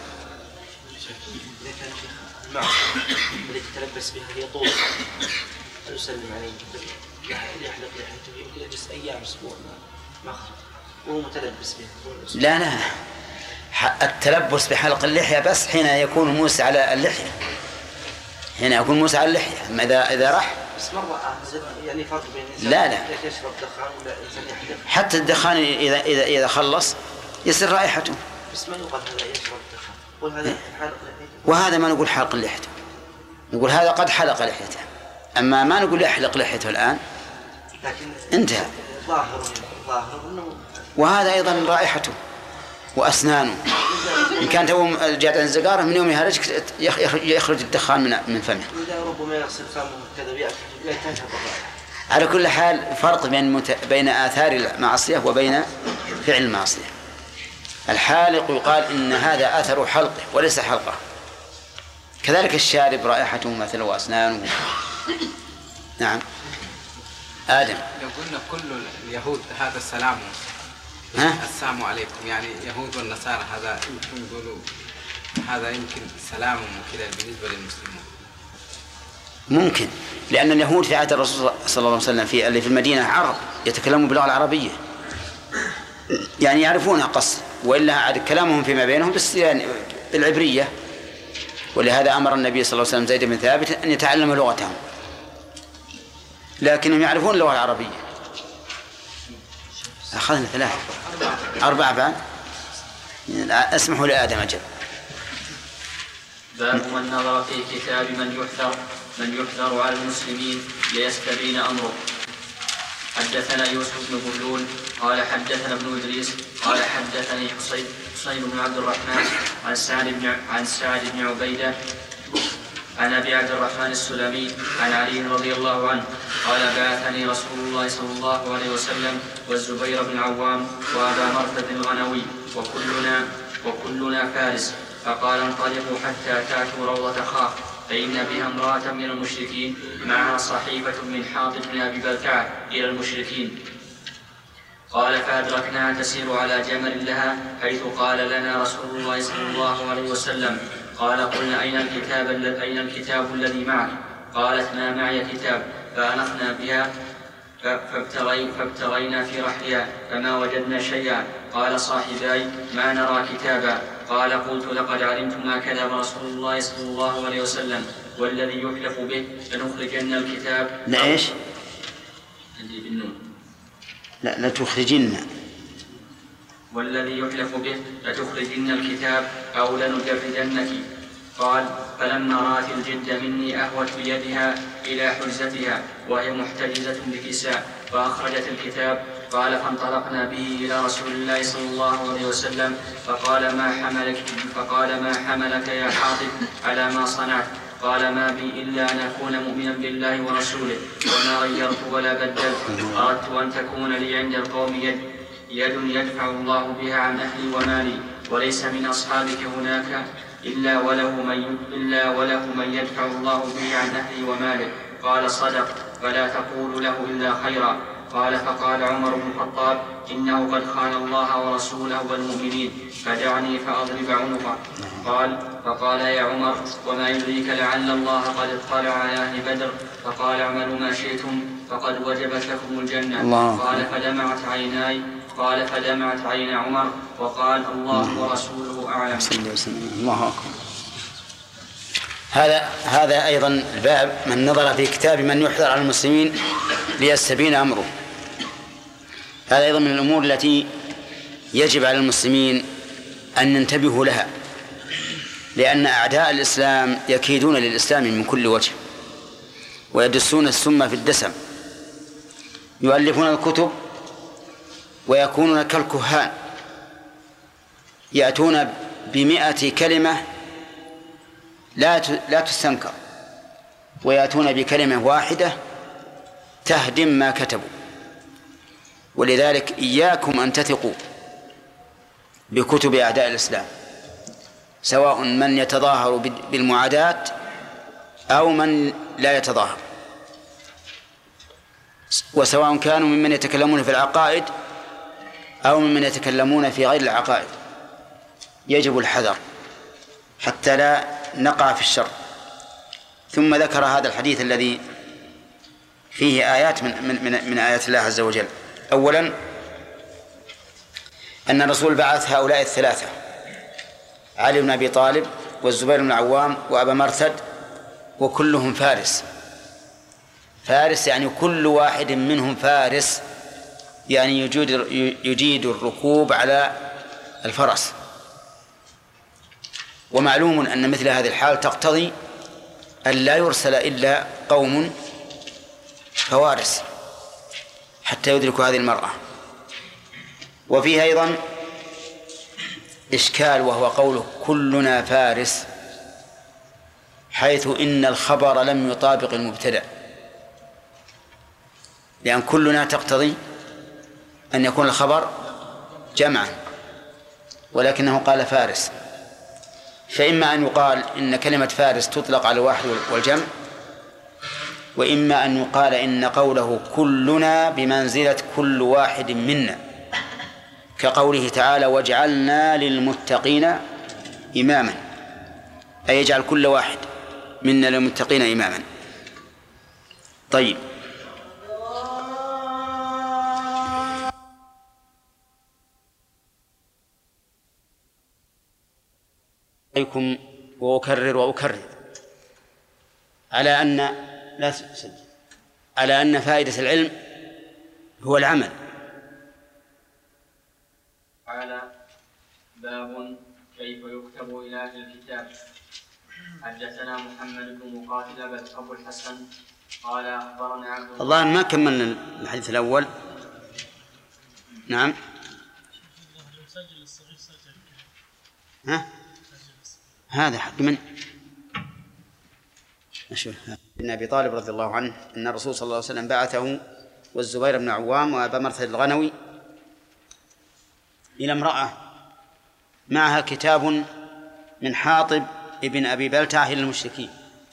التي تلبس بها هي طول يسلم عليه يحلق لحيته، يمكن يجلس أيام أسبوع ما خرج وهو متلبس بها. لا لا، التلبس بحلق اللحية بس حين يكون موسى على اللحية، حين يكون موسى على اللحية. أما إذا إذا راح بس مرة يعني فرق بين إنسان لا لا يشرب دخان ولا إنسان يحلق. حتى الدخان إذا إذا إذا خلص يصير رائحته. بس ما يقال هذا يشرب دخان، قول هذا حلق لحيته. وهذا ما نقول حلق لحيته، نقول هذا قد حلق لحيته، أما ما نقول يحلق لحيته الآن. لكن انتهى. ظاهر ظاهر إنه وهذا أيضا رائحته، وأسنانه. إن كان تو جاءت عن الزقارة من يومها رجك يخرج الدخان من من فمه. إذا ربما يغسل فمه كذا بيأكل لا تنشط. على كل حال فرق بين مت... بين آثار المعصية وبين فعل المعصية. الحالق يقال إن هذا أثر حلقه وليس حلقه. كذلك الشارب رائحته مثل وأسنانه. نعم. آدم. لو قلنا كل اليهود هذا السلام ها؟ السلام عليكم، يعني يهود والنصارى هذا يمكن يقولوا هذا يمكن سلام وكذا بالنسبة للمسلمين. ممكن، لأن اليهود في عهد الرسول صلى الله عليه وسلم في اللي في المدينة عرب يتكلمون باللغة العربية، يعني يعرفونها قص، وإلا كلامهم فيما بينهم بس يعني بالعبرية. ولهذا أمر النبي صلى الله عليه وسلم زيد بن ثابت أن يتعلم لغتهم، لكنهم يعرفون اللغة العربية. أخذنا ثلاثة أربعة بعد. اسمحوا لآدم أجل. باب من نظر في كتاب من يحذر من يحذر على المسلمين ليستبين أمره. حدثنا يوسف بن بلول قال حدثنا ابن إدريس قال حدثني حسين حسين بن عبد الرحمن عن سعد بن عن سعد بن عبيدة عن أبي عبد الرحمن السلمي عن علي رضي الله عنه قال بعثني رسول الله صلى الله عليه وسلم والزبير بن العوام وأبا مرثد الغنوي وكلنا وكلنا فارس، فقال انطلقوا حتى تأتوا روضة خاف فإن بها امرأة من المشركين معها صحيفة من حاطب بن أبي بلتعة إلى المشركين. قال فأدركناها تسير على جمل لها حيث قال لنا رسول الله صلى الله عليه وسلم. قال قلنا أين الكتاب, أين الكتاب الذي معك؟ قالت ما معي كتاب. فأنخنا بها فابتغي فابتغينا في رحلها فما وجدنا شيئا. قال صاحباي ما نرى كتابا. قال قلت لقد علمت ما كذب رسول الله صلى الله عليه وسلم والذي يحلف به لنخرجن الكتاب. لا إيش؟ اللي بالنون. لا لا تخرجن. والذي يحلف به لتخرجن الكتاب أو لنجردنك. قال فلما رأت الجد مني أهوت بيدها إلى حجزتها وهي محتجزة بكساء فأخرجت الكتاب. قال فانطلقنا به إلى رسول الله صلى الله عليه وسلم فقال ما حملك فقال ما حملك يا حاطب على ما صنعت؟ قال ما بي إلا أن أكون مؤمنا بالله ورسوله وما غيرت ولا بدلت. أردت أن تكون لي عند القوم يد يد يدفع الله بها عن أهلي ومالي وليس من أصحابك هناك إلا وله من إلا وله من يدفع الله به عن أهلي وماله. قال صدق فلا تقول له إلا خيرا. قال فقال عمر بن الخطاب إنه قد خان الله ورسوله والمؤمنين فدعني فأضرب عنقه. قال فقال يا عمر وما يدريك لعل الله قد اطلع على أهل بدر فقال اعملوا ما شئتم فقد وجبت لكم الجنة. الله. قال فدمعت عيناي قال فدمعت عين عمر وقال الله ورسوله أعلم. الله أكبر. هذا هذا أيضا الباب من نظر في كتاب من يحذر على المسلمين ليستبين أمره. هذا أيضا من الأمور التي يجب على المسلمين أن ينتبهوا لها، لأن أعداء الإسلام يكيدون للإسلام من كل وجه ويدسون السم في الدسم، يؤلفون الكتب ويكونون كالكهان يأتون بمئة كلمة لا لا تستنكر ويأتون بكلمة واحدة تهدم ما كتبوا. ولذلك إياكم أن تثقوا بكتب أعداء الإسلام، سواء من يتظاهر بالمعاداة أو من لا يتظاهر، وسواء كانوا ممن يتكلمون في العقائد أو ممن يتكلمون في غير العقائد. يجب الحذر حتى لا نقع في الشر. ثم ذكر هذا الحديث الذي فيه آيات من, من, من آيات الله عز وجل. أولا أن الرسول بعث هؤلاء الثلاثة علي بن أبي طالب والزبير بن العوام وأبا مرثد وكلهم فارس. فارس يعني كل واحد منهم فارس، يعني يجيد, يجيد الركوب على الفرس. ومعلوم أن مثل هذه الحال تقتضي أن لا يرسل إلا قوم فوارس حتى يدركوا هذه المرأة. وفيه أيضا إشكال، وهو قوله كلنا فارس، حيث إن الخبر لم يطابق المبتدأ، لأن كلنا تقتضي أن يكون الخبر جمعا، ولكنه قال فارس، فإما أن يقال إن كلمة فارس تطلق على الواحد والجمع، وإما أن يقال إن قوله كلنا بمنزلة كل واحد منا، كقوله تعالى وجعلنا للمتقين إماما، أي يجعل كل واحد منا للمتقين إماما. طيب، عليكم وأكرر وأكرر على أن لا سجل. على أن فائدة العلم هو العمل. قال باب كيف يكتب إلى أهل الكتاب. حدثنا محمد بن مقاتل أبو الحسن قال أخبرنا عبد الله. الله ما كملنا الحديث الأول. نعم. ها؟ هذا حق من؟ أشوف. ابن أبي طالب رضي الله عنه أن الرسول صلى الله عليه وسلم بعثه والزبير بن عوام وأبا مرثد الغنوي إلى امرأة معها كتاب من حاطب ابن أبي بلتعة إلى المشركين،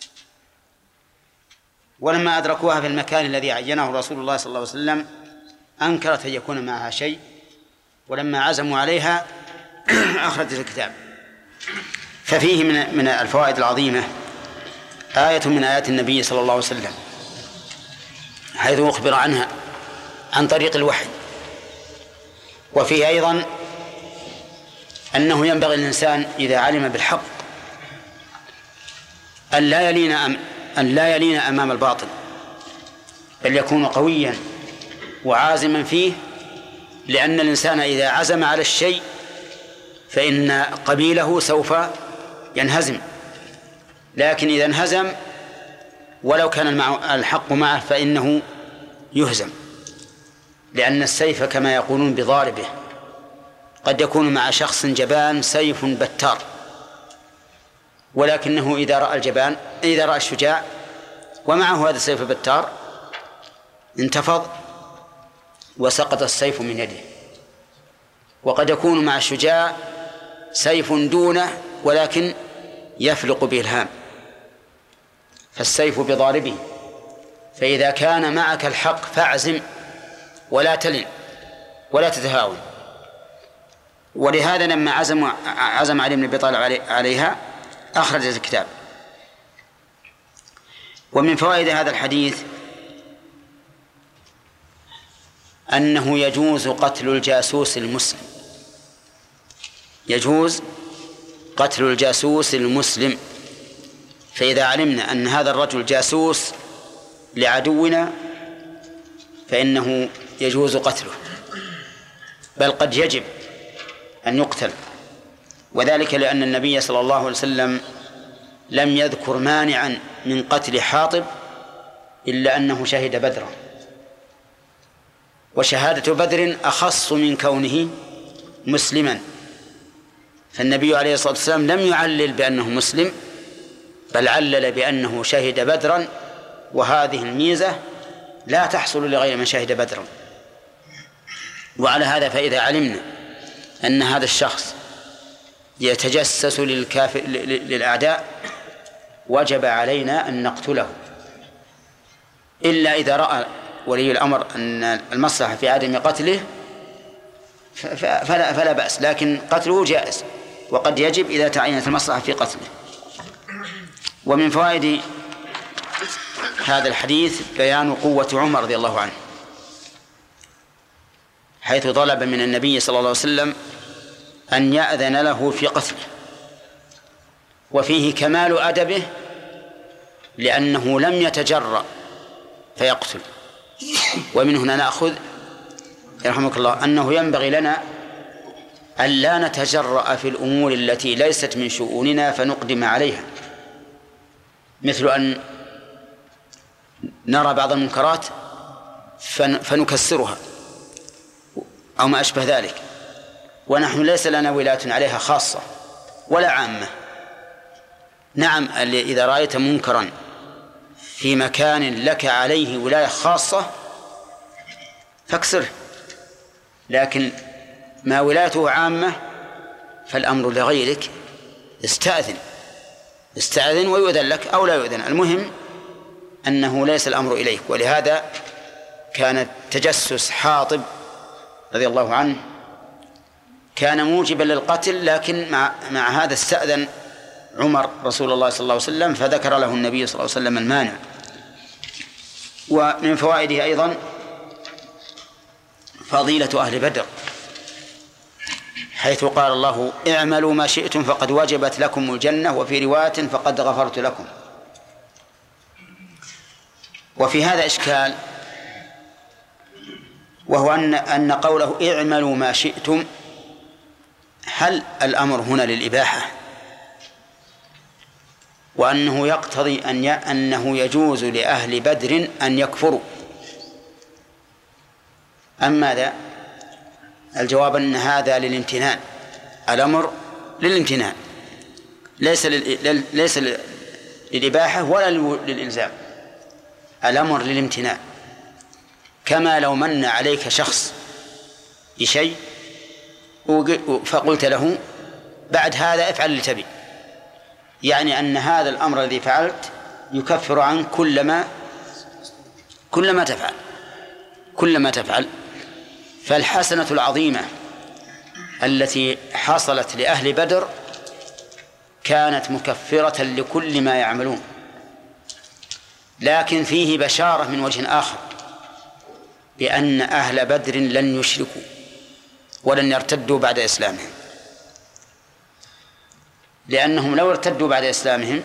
ولما أدركوها في المكان الذي عينه رسول الله صلى الله عليه وسلم أنكرت أن يكون معها شيء، ولما عزموا عليها أخرجت الكتاب. ففيه من من الفوائد العظيمة آية من آيات النبي صلى الله عليه وسلم، حيث أخبر عنها عن طريق الوحي. وفيه أيضا أنه ينبغي الإنسان إذا علم بالحق أن لا يلين أم أن لا يلين أمام الباطل، بل يكون قويا وعازما فيه، لأن الإنسان إذا عزم على الشيء فإن قبيله سوف ينهزم، لكن إذا انهزم ولو كان الحق معه فإنه يهزم، لأن السيف كما يقولون بضاربه. قد يكون مع شخص جبان سيف بتار، ولكنه إذا رأى الجبان إذا رأى الشجاع ومعه هذا السيف بتار انتفض وسقط السيف من يده. وقد يكون مع الشجاع سيف دونه ولكن يفلق به الهام، فالسيف بضاربه. فإذا كان معك الحق فاعزم ولا تلن ولا تتهاون. ولهذا لما عزم عزم علي بن أبي طالب عليها أخرجت الكتاب. ومن فوائد هذا الحديث أنه يجوز قتل الجاسوس المسلم، يجوز قتل الجاسوس المسلم. فإذا علمنا أن هذا الرجل جاسوس لعدونا فإنه يجوز قتله، بل قد يجب أن يقتل، وذلك لأن النبي صلى الله عليه وسلم لم يذكر مانعا من قتل حاطب إلا أنه شهد بدرا، وشهادة بدر أخص من كونه مسلما، فالنبي عليه الصلاة والسلام لم يعلل بأنه مسلم بل علل بأنه شهد بدرا، وهذه الميزة لا تحصل لغير من شهد بدرا. وعلى هذا فإذا علمنا أن هذا الشخص يتجسس للكافر للأعداء وجب علينا أن نقتله، إلا إذا رأى ولي الأمر أن المصلحة في عدم قتله فلا, فلا بأس، لكن قتله جائز وقد يجب إذا تعينت المصلحة في قتله. ومن فوائد هذا الحديث بيان قوة عمر رضي الله عنه، حيث طلب من النبي صلى الله عليه وسلم أن يأذن له في قتله، وفيه كمال أدبه لأنه لم يتجرأ فيقتل. ومن هنا نأخذ يرحمك الله أنه ينبغي لنا أن لا نتجرأ في الأمور التي ليست من شؤوننا فنقدم عليها، مثل أن نرى بعض المنكرات فنكسرها أو ما أشبه ذلك، ونحن ليس لنا ولاية عليها خاصة ولا عامة. نعم، إذا رأيت منكرا في مكان لك عليه ولاية خاصة فاكسره، لكن ما ولايته عامة فالأمر لغيرك، استأذن استأذن ويؤذن لك أو لا يؤذن، المهم أنه ليس الأمر إليك. ولهذا كان تجسس حاطب رضي الله عنه كان موجبا للقتل، لكن مع, مع هذا استأذن عمر رسول الله صلى الله عليه وسلم فذكر له النبي صلى الله عليه وسلم المانع. ومن فوائده أيضا فضيلة أهل بدر، حيث قال الله اعملوا ما شئتم فقد وجبت لكم الجنة، وفي رواية فقد غفرت لكم. وفي هذا إشكال، وهو أن, أن قوله اعملوا ما شئتم هل الأمر هنا للإباحة، وأنه يقتضي أن ي... أنه يجوز لأهل بدر أن يكفروا، أم ماذا؟ الجواب أن هذا للامتنان، الأمر للامتنان، ليس لل... ليس للإباحة ولا للإلزام، الأمر للامتنان. كما لو من عليك شخص بشيء فقلت له بعد هذا افعل اللي تبي، يعني أن هذا الأمر الذي فعلت يكفر عنك كلما كلما تفعل كلما تفعل فالحسنة العظيمة التي حصلت لأهل بدر كانت مكفرة لكل ما يعملون، لكن فيه بشارة من وجه آخر بأن أهل بدر لن يشركوا ولن يرتدوا بعد إسلامهم، لأنهم لو ارتدوا بعد إسلامهم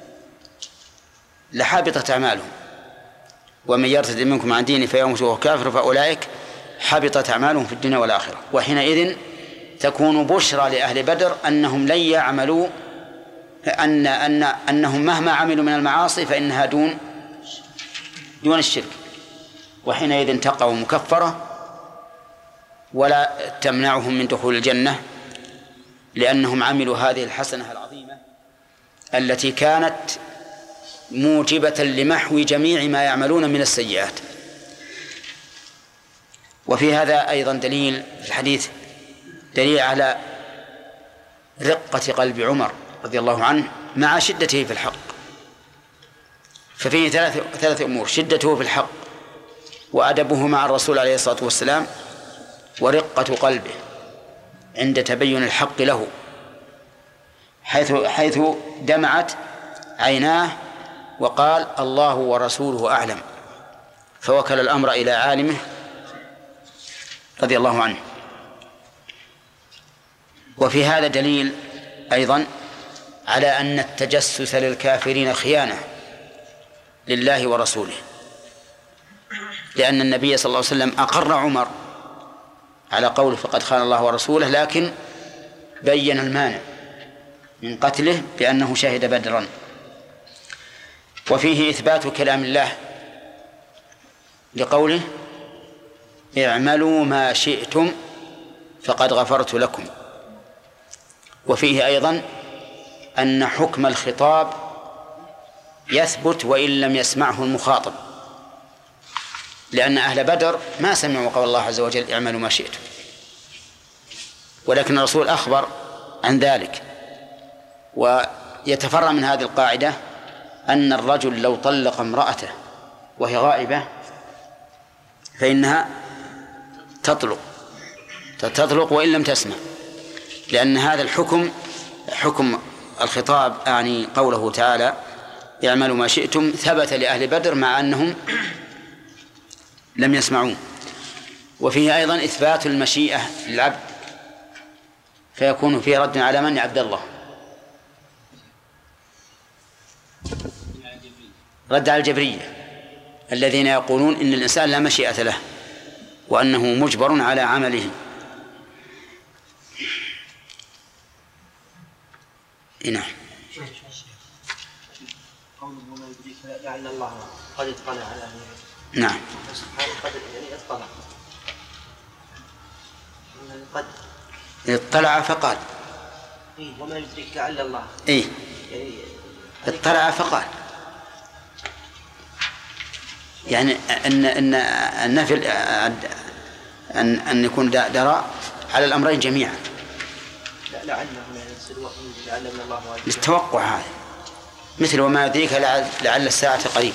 لحبطت أعمالهم، ومن يرتد منكم عن دينه فيموت وهو كافر فأولئك حبطت أعمالهم في الدنيا والآخرة. وحينئذ تكون بشرى لأهل بدر أنهم لن يعملوا أن أن أنهم مهما عملوا من المعاصي فإنها دون دون الشرك، وحينئذ تقع مكفرة ولا تمنعهم من دخول الجنة، لأنهم عملوا هذه الحسنة العظيمة التي كانت موجبة لمحو جميع ما يعملون من السيئات. وفي هذا أيضا دليل في الحديث، دليل على رقة قلب عمر رضي الله عنه مع شدته في الحق. ففيه ثلاث ثلاث أمور: شدته في الحق، وأدبه مع الرسول عليه الصلاة والسلام، ورقة قلبه عند تبين الحق له، حيث حيث دمعت عيناه وقال الله ورسوله أعلم، فوكل الأمر إلى عالمه رضي الله عنه. وفي هذا دليل أيضا على أن التجسس للكافرين خيانة لله ورسوله، لأن النبي صلى الله عليه وسلم أقر عمر على قوله فقد خان الله ورسوله، لكن بين المانع من قتله بأنه شهد بدرا. وفيه إثبات كلام الله لقوله اعملوا ما شئتم فقد غفرت لكم. وفيه أيضا أن حكم الخطاب يثبت وإن لم يسمعه المخاطب، لأن أهل بدر ما سمعوا قول الله عز وجل اعملوا ما شئتم، ولكن الرسول أخبر عن ذلك. ويتفرع من هذه القاعدة أن الرجل لو طلق امرأته وهي غائبة فإنها تطلق تطلق وإن لم تسمع، لأن هذا الحكم حكم الخطاب، يعني قوله تعالى اعملوا ما شئتم، ثبت لأهل بدر مع أنهم لم يسمعون. وفيه أيضا إثبات المشيئة للعبد، فيكون فيه رد على من؟ عبد الله، رد على الجبرية الذين يقولون إن الإنسان لا مشيئة له وأنه مجبر على عمله. نعم. قوله وما يدريك لعل الله قد اطلع على نعم. سبحانه قد يعني اطلع من القدر اطلع فقال. إيه وما يدرك لعل الله. إيه اطلع فقال، يعني أن أن النفي أن أن يكون درى على الأمرين جميعا. لا لعله لعل من الله واجب. للتوقع هذا، مثل وما يدريك لعل, لعل الساعة قريب،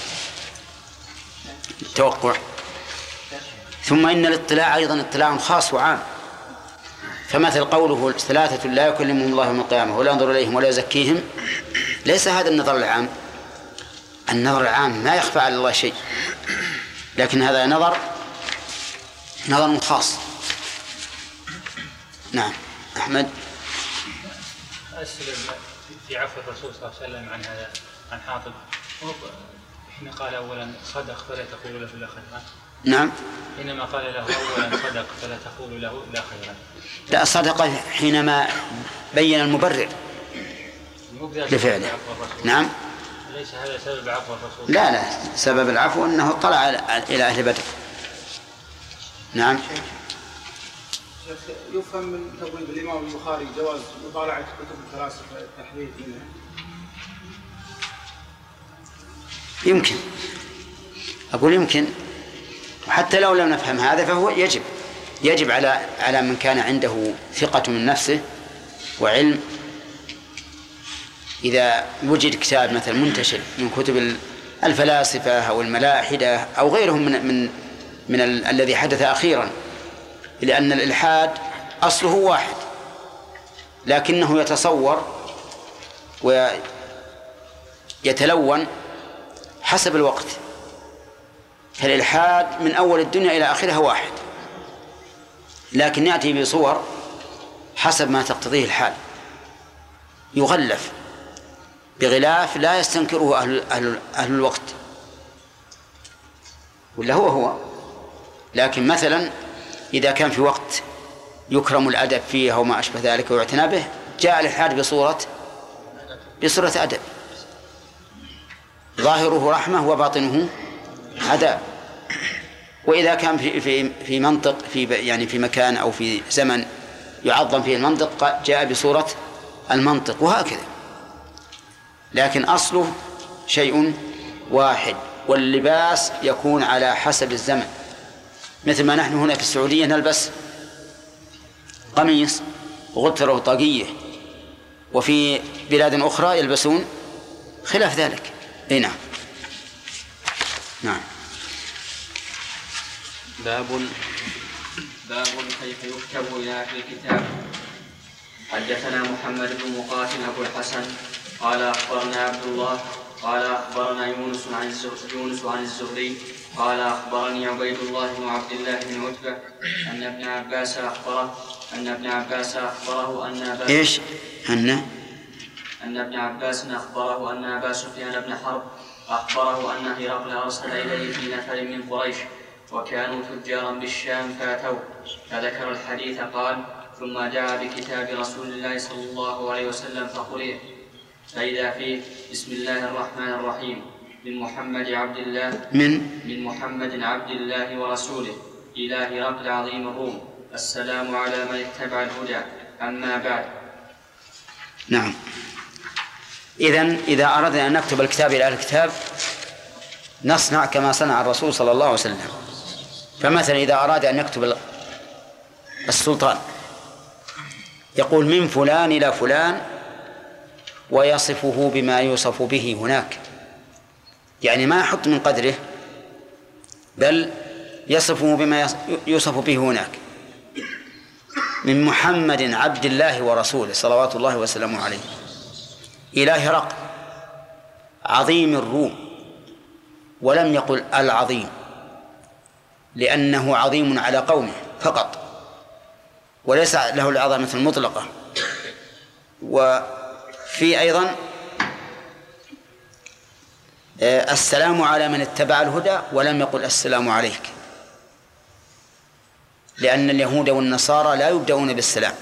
التوقع. ثم إن الاطلاع أيضا اطلاع خاص وعام، فمثل قوله ثلاثة لا يكلمهم الله يوم القيامة ولا ينظر إليهم ولا يزكيهم، ليس هذا النظر العام. النظر العام ما يخفى على الله شيء، لكن هذا نظر نظر خاص. نعم. أحمد. أسأل في عفو الرسول صلى الله عليه وسلم عن هذا عن حاطب، حين قال أولا صدق فلا تقول له لا خيرا. نعم. حينما قال له أولا صدق فلا تقول له لا خيرا. لا، صدق حينما بين المبرر لفعله. نعم. ليس هذا سبب عفو الرسول؟ لا لا، سبب العفو أنه اطلع إلى أهل بدر. نعم. يفهم من تبويب الإمام البخاري جواز مطالعة كتب الفلاسفة التحديث منها؟ يمكن، أقول يمكن، وحتى لو لم نفهم هذا فهو يجب يجب على على من كان عنده ثقة من نفسه وعلم، إذا وجد كتاب مثلا منتشر من كتب الفلاسفة أو الملاحدة أو غيرهم من من من ال الذي حدث أخيرا، لأن الإلحاد أصله واحد لكنه يتصور ويتلون حسب الوقت. فالإلحاد من أول الدنيا إلى آخرها واحد، لكن يأتي بصور حسب ما تقتضيه الحال، يغلف بغلاف لا يستنكره أهل, أهل, أهل الوقت، ولا هو هو. لكن مثلا إذا كان في وقت يكرم الأدب فيه أو ما أشبه ذلك ويعتنى به، جاء الإلحاد بصورة بصورة أدب، ظاهره رحمة وباطنه عذاب. وإذا كان في في في منطق في يعني في مكان أو في زمن يعظم فيه المنطق، جاء بصورة المنطق، وهكذا. لكن أصله شيء واحد، واللباس يكون على حسب الزمن. مثل ما نحن هنا في السعودية نلبس قميص وغترة وطاقية، وفي بلاد أخرى يلبسون خلاف ذلك. اي نعم. نعم. باب باب كيف يكتب إلى أهل الكتاب. حدثنا محمد بن مقاتل أبو الحسن قال أخبرنا عبد الله قال أخبرنا يونس عن الزهري يونس عن الزهري قال أخبرني عبيد الله بن عبد الله بن عتبة أن ابن عباس أخبره أن ابن عباس أخبره أن أبا إيش أن أن ابن عباس أخبره أن أبا سفيان بن حرب أخبره أن هرقل أرسل إليه في نفر من قريش وكانوا تجارا بالشام فأتوه فذكر الحديث. قال ثم دعا بكتاب رسول الله صلى الله عليه وسلم فقرئ فإذا فيه بسم الله الرحمن الرحيم من محمد عبد الله من من محمد عبد الله ورسوله إلى هرقل عظيم الروم السلام على من اتبع الهدى أما بعد. نعم. إذن إذا أردنا أن نكتب الكتاب إلى الكتاب نصنع كما صنع الرسول صلى الله عليه وسلم. فمثلا إذا أراد أن يكتب السلطان يقول من فلان إلى فلان ويصفه بما يوصف به هناك، يعني ما يحط من قدره بل يصفه بما يوصف به هناك. من محمد عبد الله ورسوله صلوات الله وسلامه عليه إلى هرقل عظيم الروم، ولم يقل العظيم لأنه عظيم على قومه فقط وليس له العظمة المطلقة. وفي أيضا السلام على من اتبع الهدى ولم يقل السلام عليك، لأن اليهود والنصارى لا يبدأون بالسلام.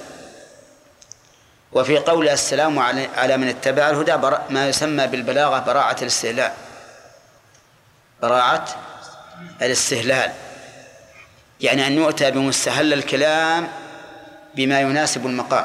وفي قول السلام على من اتبع الهدى ما يسمى بالبلاغة براعة الاستهلال، براعة الاستهلال، يعني أن يؤتى بمستهل الكلام بما يناسب المقام،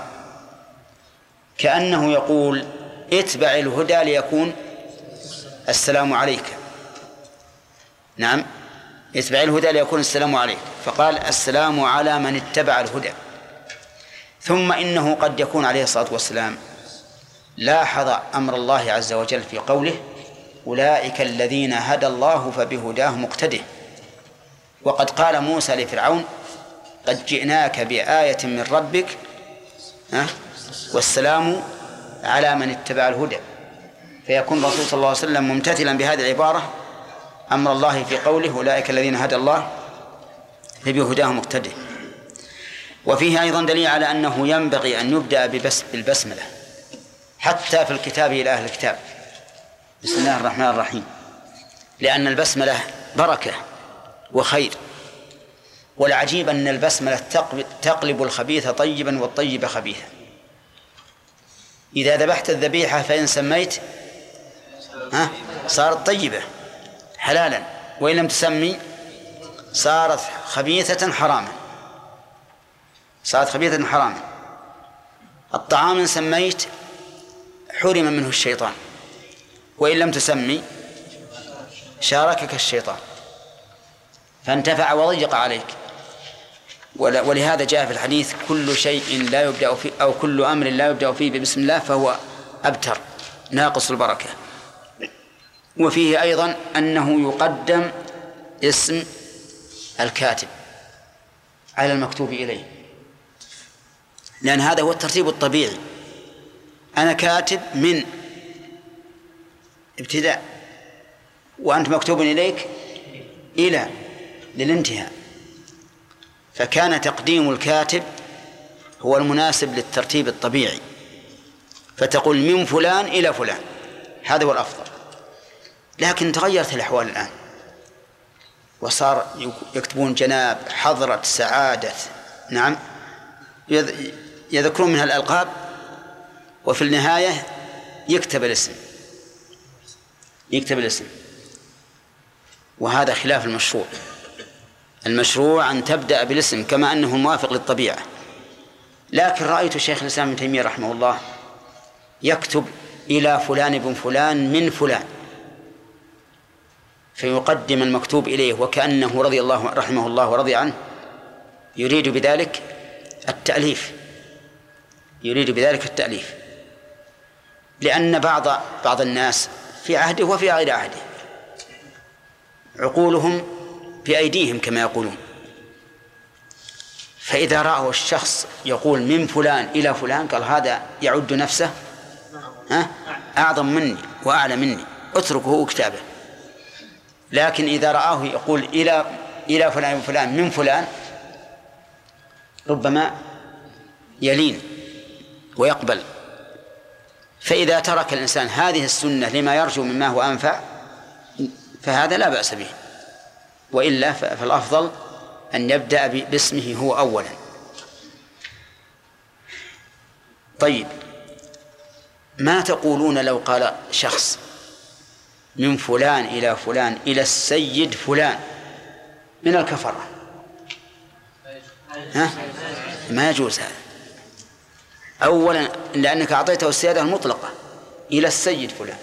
كأنه يقول اتبع الهدى ليكون السلام عليك. نعم، اتبع الهدى ليكون السلام عليك، فقال السلام على من اتبع الهدى. ثم إنه قد يكون عليه الصلاة والسلام لاحظ أمر الله عز وجل في قوله أولئك الذين هدى الله فبهداه مقتده. وقد قال موسى لفرعون قد جئناك بآية من ربك والسلام على من اتبع الهدى، فيكون الرسول صلى الله عليه وسلم ممتثلا بهذه العبارة أمر الله في قوله أولئك الذين هدى الله فبهداه مقتده. وفيه أيضا دليل على أنه ينبغي أن يبدأ بالبسملة حتى في الكتاب إلى أهل الكتاب، بسم الله الرحمن الرحيم، لأن البسملة بركة وخير. والعجيب أن البسملة تقلب الخبيث طيبا والطيب خبيثا. إذا ذبحت الذبيحة فإن سميت ها صارت طيبة حلالا، وإن لم تسمي صارت خبيثة حراما، صارت خبيثة حراما. الطعام إن سميت حرم منه الشيطان، وإن لم تسمي شاركك الشيطان فانتفع وضيق عليك. ولهذا جاء في الحديث كل شيء لا يبدأ فيه أو كل أمر لا يبدأ فيه بسم الله فهو أبتر ناقص البركة. وفيه أيضا أنه يقدم اسم الكاتب على المكتوب إليه، لأن هذا هو الترتيب الطبيعي. أنا كاتب من ابتداء وأنت مكتوب إليك إلى للانتهاء، فكان تقديم الكاتب هو المناسب للترتيب الطبيعي، فتقول من فلان إلى فلان، هذا هو الأفضل. لكن تغيرت الأحوال الآن، وصار يكتبون جناب، حضرة، سعادة، نعم، يذكرون منها الألقاب، وفي النهاية يكتب الاسم يكتب الاسم وهذا خلاف المشروع. المشروع أن تبدأ بالاسم كما أنه موافق للطبيعة. لكن رأيت الشيخ الإسلام ابن تيمية رحمه الله يكتب إلى فلان ابن فلان من فلان، فيقدم المكتوب إليه وكأنه رضي الله رحمه الله ورضي عنه يريد بذلك التأليف يريد بذلك التأليف لأن بعض بعض الناس في عهده وفي غير عهده عقولهم بأيديهم كما يقولون، فإذا رأوا الشخص يقول من فلان إلى فلان قال هذا يعد نفسه ها أعظم مني وأعلى مني، اتركه كتابه. لكن إذا رآه يقول إلى إلى فلان وفلان من فلان ربما يلين ويقبل. فإذا ترك الإنسان هذه السنة لما يرجو مما هو أنفع فهذا لا بأس به، وإلا فالأفضل أن يبدأ باسمه هو أولا. طيب، ما تقولون لو قال شخص من فلان إلى فلان إلى السيد فلان من الكفرة؟ ها؟ ما يجوز هذا. أولا لأنك أعطيته السيادة المطلقة إلى السيد فلان.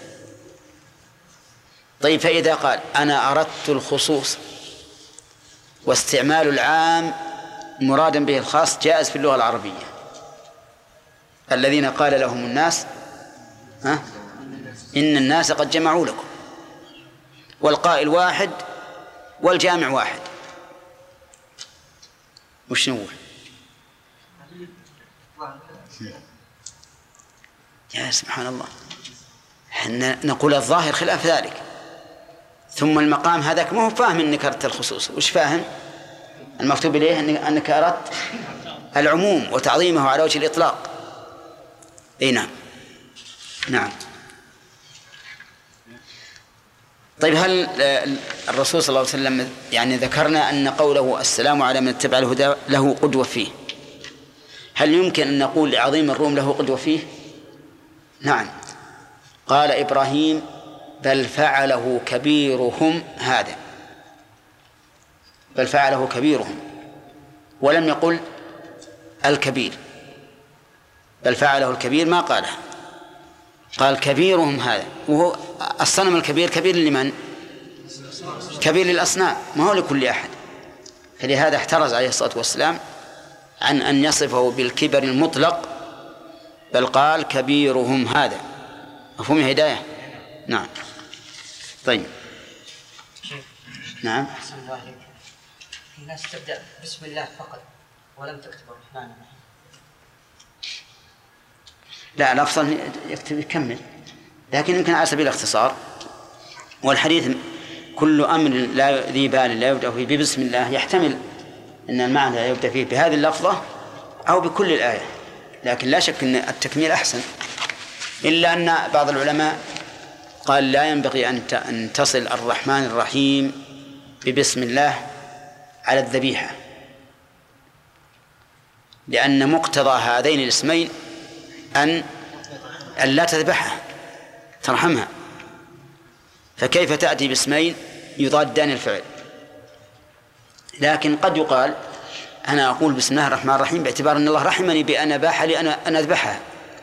طيب، فإذا قال أنا أردت الخصوص واستعمال العام مرادا به الخاص جائز في اللغة العربية. الذين قال لهم الناس ها إن الناس قد جمعوا لكم، والقائل واحد والجامع واحد، وش نقول؟ يا سبحان الله، حنا نقول الظاهر خلاف ذلك. ثم المقام هذاك ما هو فاهم انك اردت الخصوص، وش فاهم؟ المكتوب اليه انك اردت العموم وتعظيمه على وجه الاطلاق. اي نعم نعم. طيب، هل الرسول صلى الله عليه وسلم يعني ذكرنا ان قوله السلام على من اتبع الهدى له قدوة فيه، هل يمكن ان نقول عظيم الروم له قدوة فيه؟ نعم، قال إبراهيم بل فعله كبيرهم هذا، بل فعله كبيرهم، ولم يقل الكبير. بل فعله الكبير ما قاله، قال كبيرهم هذا، وهو الصنم الكبير كبير لمن؟ كبير للأصنام، ما هو لكل أحد. فلهذا احترز عليه الصلاة والسلام عن أن يصفه بالكبر المطلق، بل قال كبيرهم هذا. مفهوم هداية؟ نعم. طيب نعم. أحسن الله عليك. في ناس تبدأ بسم الله فقط ولم تكتب الرحمن الرحيم. لا، الأفضل يكتب يكمل، لكن يمكن على سبيل الاختصار. والحديث كل أمر لا ذي بال لا يبدأ فيه ببسم الله يحتمل أن المعنى لا يبدأ فيه بهذه اللفظة أو بكل الآية، لكن لا شك أن التكميل أحسن، إلا أن بعض العلماء قال لا ينبغي أن تصل الرحمن الرحيم ببسم الله على الذبيحة، لأن مقتضى هذين الاسمين أن أن لا تذبحها ترحمها، فكيف تأتي باسمين يضادان الفعل؟ لكن قد يقال أنا أقول بسم الله الرحمن الرحيم باعتبار أن الله رحمني بأن أباح لي أن أذبحها،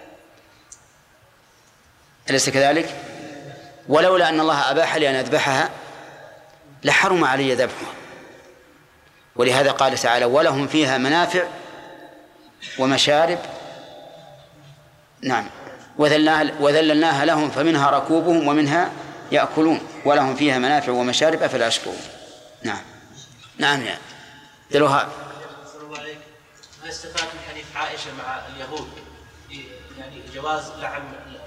أليس كذلك؟ ولولا أن الله أباح لي أن أذبحها لحرم علي ذبحها. ولهذا قال تعالى ولهم فيها منافع ومشارب، نعم، وذللناها لهم فمنها ركوبهم ومنها يأكلون ولهم فيها منافع ومشارب أفلا يشكرون. نعم نعم يا دلوها. ما استفاد من حديث عائشة مع اليهود يعني جواز لعن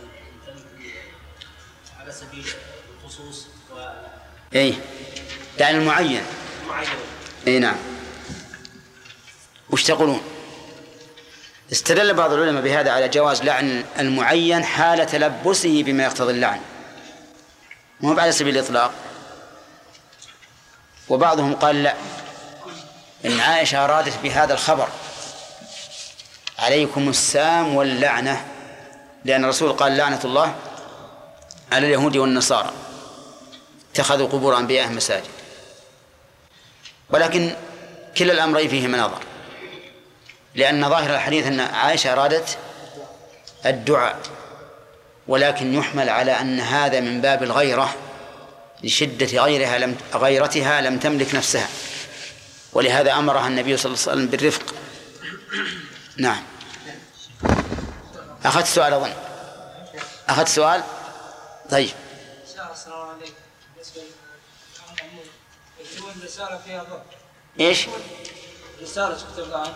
على سبيل الخصوص و اي لعن المعين معين. اي نعم. وش تقولون؟ استدل بعض العلماء بهذا على جواز لعن المعين حال تلبسه بما يقتضي اللعن، مو على سبيل الإطلاق. وبعضهم قال لا، إن عائشة أرادت بهذا الخبر عليكم السام واللعنة، لأن الرسول قال لعنة الله على اليهود والنصارى اتخذوا قبور أنبيائهم مساجد. ولكن كلا الأمرين فيه مناظر، لأن ظاهر الحديث أن عائشة أرادت الدعاء، ولكن يحمل على أن هذا من باب الغيرة لشدة غيرها لم غيرتها لم تملك نفسها، ولهذا أمرها النبي صلى الله عليه وسلم بالرفق. نعم. أخذت سؤال أظن أخذت سؤال طيب. السلام عليكم. بالنسبة للعموم رسالة فيها ضرب. إيش؟ رسالة تكتب الآن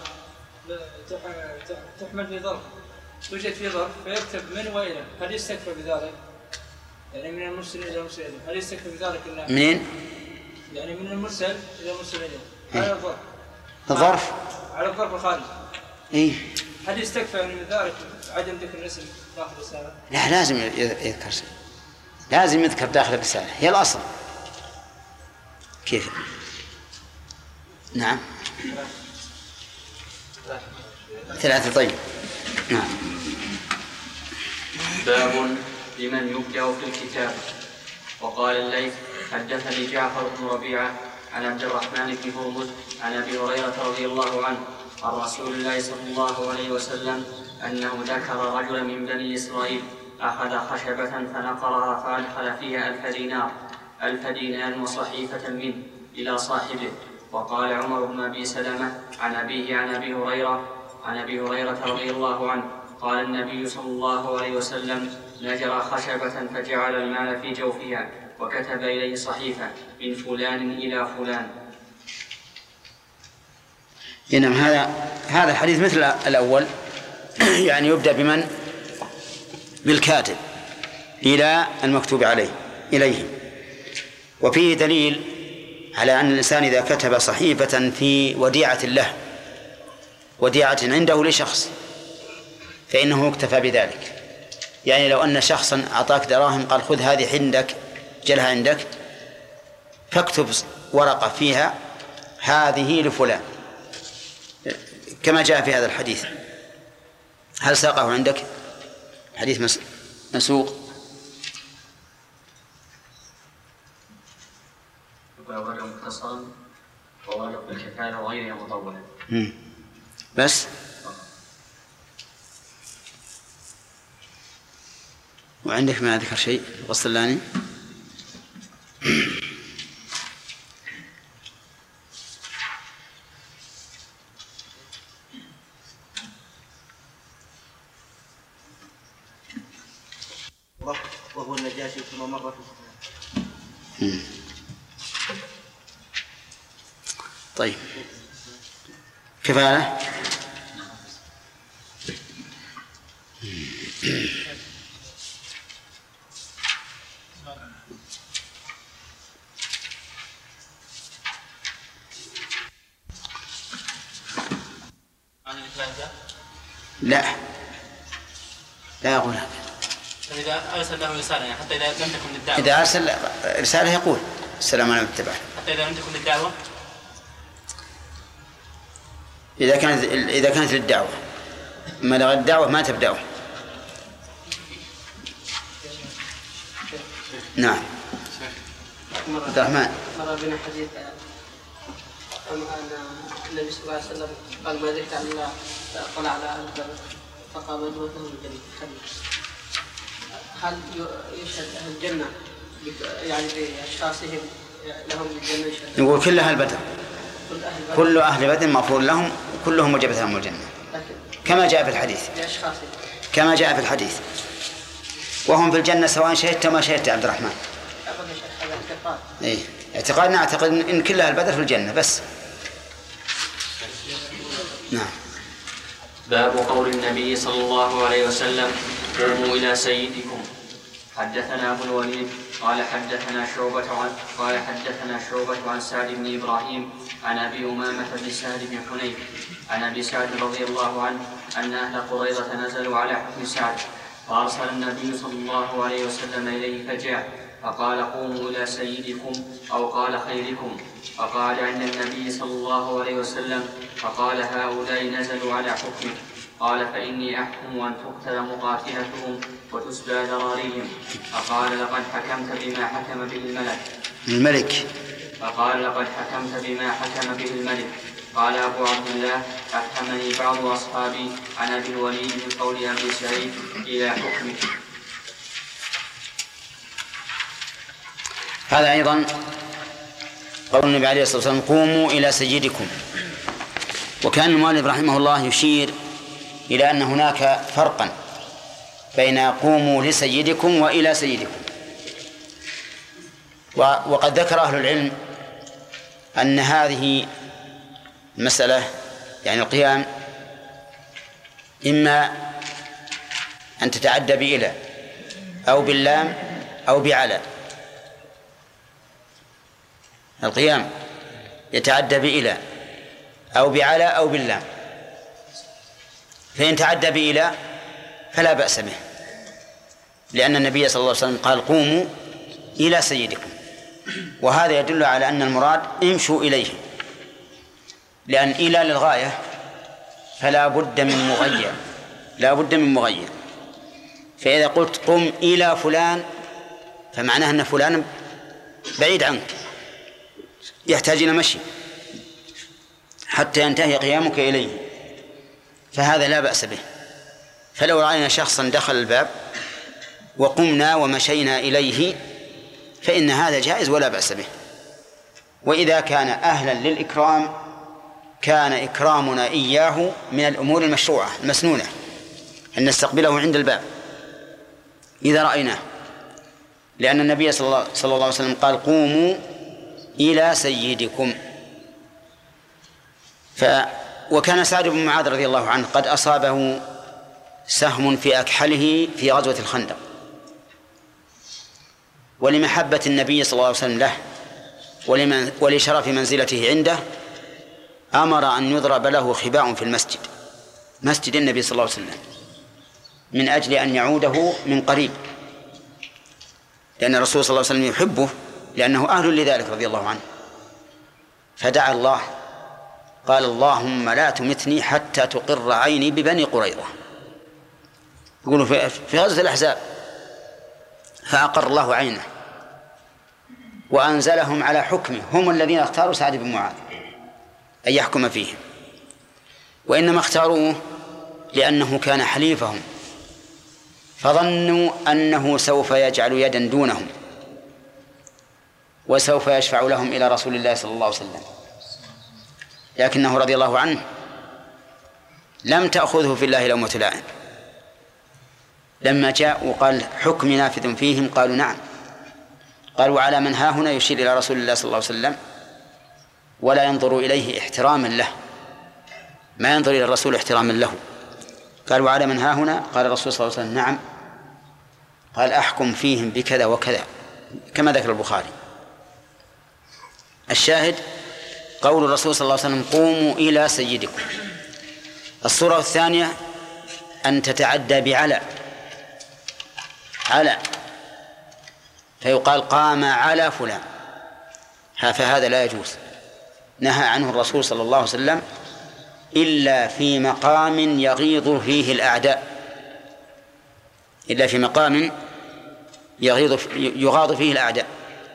تحمل في ظرف، توجد في ظرف فيكتب من وإلى، هل يستكفى بذلك؟ يعني من المرسل إلى المرسل إليه، هل يستكفى بذلك إنه منين؟ يعني من المرسل إلى المرسل إليه على الظرف. الظرف؟ على الظرف الخارجي. إيه؟ هل يستكفى يعني من ذلك عدم ذكر الاسم داخل الرسالة؟ لا، لازم يذكر، لازم يذكر داخل الرسالة، هي الأصل. كيف؟ نعم. ثلاثة. طيب. نعم. باب لمن يبدأ في الكتاب. وقال الليث حدثني جعفر بن ربيعة عن عبد الرحمن بن هرمز عن أبي هريرة رضي الله عنه عن رسول الله صلى الله عليه وسلم أنه ذكر رجلا من بني إسرائيل أخذ خشبة فنقرها فأدخل فيها ألف دينار ألف دينار وصحيفة منه إلى صاحبه. وقال عمر بن أبي سلمة عن أبيه عن أبي هريرة عن أبي هريرة رضي الله عنه قال النبي صلى الله عليه وسلم نجر خشبة فجعل المال في جوفها وكتب إليه صحيفة من فلان إلى فلان. إنم هذا هذا الحديث مثل الأول، يعني يبدأ بمن؟ بالكاتب إلى المكتوب عليه إليه. وفيه دليل على أن الإنسان إذا كتب صحيفة في وديعة له، وديعة عنده لشخص، فإنه يكتفى بذلك. يعني لو أن شخصا أعطاك دراهم قال خذ هذه عندك، جلها عندك، فاكتب ورقة فيها هذه لفلان كما جاء في هذا الحديث. هل ساقه عندك؟ حديث مسوق. ورد مختصرا وورد بالكفاية وغيرها مطولا. بس وعندك ما ذكر شيء الغسلاني؟ وهو النجاشي ثم مر في طيب كفاية. لا لا أقول هذا. إذا أرسل له رسالة يعني حتى إذا لم تكن للدعوة. إذا أرسل رسالة يقول السلام عليكم اتبعه. حتى إذا لم تكن للدعوة. إذا كانت إذا كانت للدعوة، أما لغير الدعوة ما تبدأه. نعم. عبد الرحمن. مر بنا حديث أن النبي صلى الله عليه وسلم قال ما ذكر أن الله طلع على الجبل فقابلته الجليل. هل يشهد أهل الجنة يعني بأشخاصهم لهم بالجنة يشهد؟ يقول كل أهل بدر كل أهل بدر مغفور لهم كلهم وجبت لهم الجنة كما جاء في الحديث بأشخاصهم كما جاء في الحديث وهم في الجنة سواء شهدت ما شهدت عبد الرحمن. أبدا هذا اعتقاد. إيه اعتقادنا اعتقد إن كل أهل بدر في الجنة بس. نعم. باب قول النبي صلى الله عليه وسلم قوموا إلى سيدكم. حدثنا أبو الوليد قال حدثنا شعبة عن قال حدثنا شعبة عن سعد بن إبراهيم عن أبي أمامة بن سهل بن حنيف عن أبي سعد رضي الله عنه أن أهل قريظة نزلوا على حكم سعد فأرسل النبي صلى الله عليه وسلم إليه فجاء فقال قوموا إلى سيدكم أو قال خيركم فقال عند النبي صلى الله عليه وسلم فقال هؤلاء نزلوا على حكمك قال فإني أحكم أن تقتل مقاتلتهم وتسبى ذراريهم فقال لقد حكمت بما حكم به الملك الملك فقال لقد حكمت بما حكم به الملك. قال أبو عبد الله أفهمني بعض أصحابي عن أبي الوليد من قول أبي سعيد إلى حكمك. هذا أيضا قول النبي عليه الصلاة والسلام قوموا إلى سيدكم. وكان المؤلف رحمه الله يشير إلى أن هناك فرقا بين قوموا لسيدكم وإلى سيدكم. وقد ذكر أهل العلم أن هذه المسألة يعني القيام إما أن تتعدى بإلى أو باللام أو بعلى. القيام يتعدى بإلى أو بعلى أو باللام، فإن تعدى بإلى فلا بأس به، لأن النبي صلى الله عليه وسلم قال قوموا إلى سيدكم، وهذا يدل على أن المراد امشوا إليه، لأن إلى للغاية فلا بد من مغير لا بد من مغير. فإذا قلت قم إلى فلان فمعناه أن فلان بعيد عنك يحتاج إلى مشي حتى ينتهي قيامك إليه، فهذا لا بأس به. فلو رأينا شخصا دخل الباب وقمنا ومشينا إليه فإن هذا جائز ولا بأس به. وإذا كان أهلا للإكرام كان إكرامنا إياه من الأمور المشروعة المسنونة أن نستقبله عند الباب إذا رأيناه، لأن النبي صلى الله عليه وسلم قال قوموا إلى سيدكم. ف وكان سعد بن معاذ رضي الله عنه قد أصابه سهم في أكحله في غزوة الخندق، ولمحبة النبي صلى الله عليه وسلم له ولمن ولشرف منزلته عنده أمر أن يضرب له خباء في المسجد مسجد النبي صلى الله عليه وسلم من أجل أن يعوده من قريب، لأن الرسول صلى الله عليه وسلم يحبه لأنه أهل لذلك رضي الله عنه. فدعا الله قال اللهم لا تمتني حتى تقر عيني ببني قريظة، يقولوا في غزوة الأحزاب، فأقر الله عينه وأنزلهم على حكمه، هم الذين اختاروا سعد بن معاذ أن يحكم فيهم، وإنما اختاروه لأنه كان حليفهم فظنوا أنه سوف يجعل يدا دونهم وسوف يشفع لهم إلى رسول الله صلى الله عليه وسلم، لكنه رضي الله عنه لم تأخذه في الله لومة لائم. لما جاء وقال حكم نافذ فيهم قالوا نعم. قال وعلى من ها هنا يشير إلى رسول الله صلى الله عليه وسلم ولا ينظر إليه احتراما له، ما ينظر إلى الرسول احتراما له. قال وعلى من ها هنا؟ قال الرسول صلى الله عليه وسلم نعم. قال أحكم فيهم بكذا وكذا كما ذكر البخاري. الشاهد قول الرسول صلى الله عليه وسلم قوموا إلى سيدكم. الصورة الثانية أن تتعدى بعلى على، فيقال قام على فلان، فهذا لا يجوز، نهى عنه الرسول صلى الله عليه وسلم إلا في مقام يغيظ فيه الأعداء، إلا في مقام يغيظ يغاض فيه الأعداء.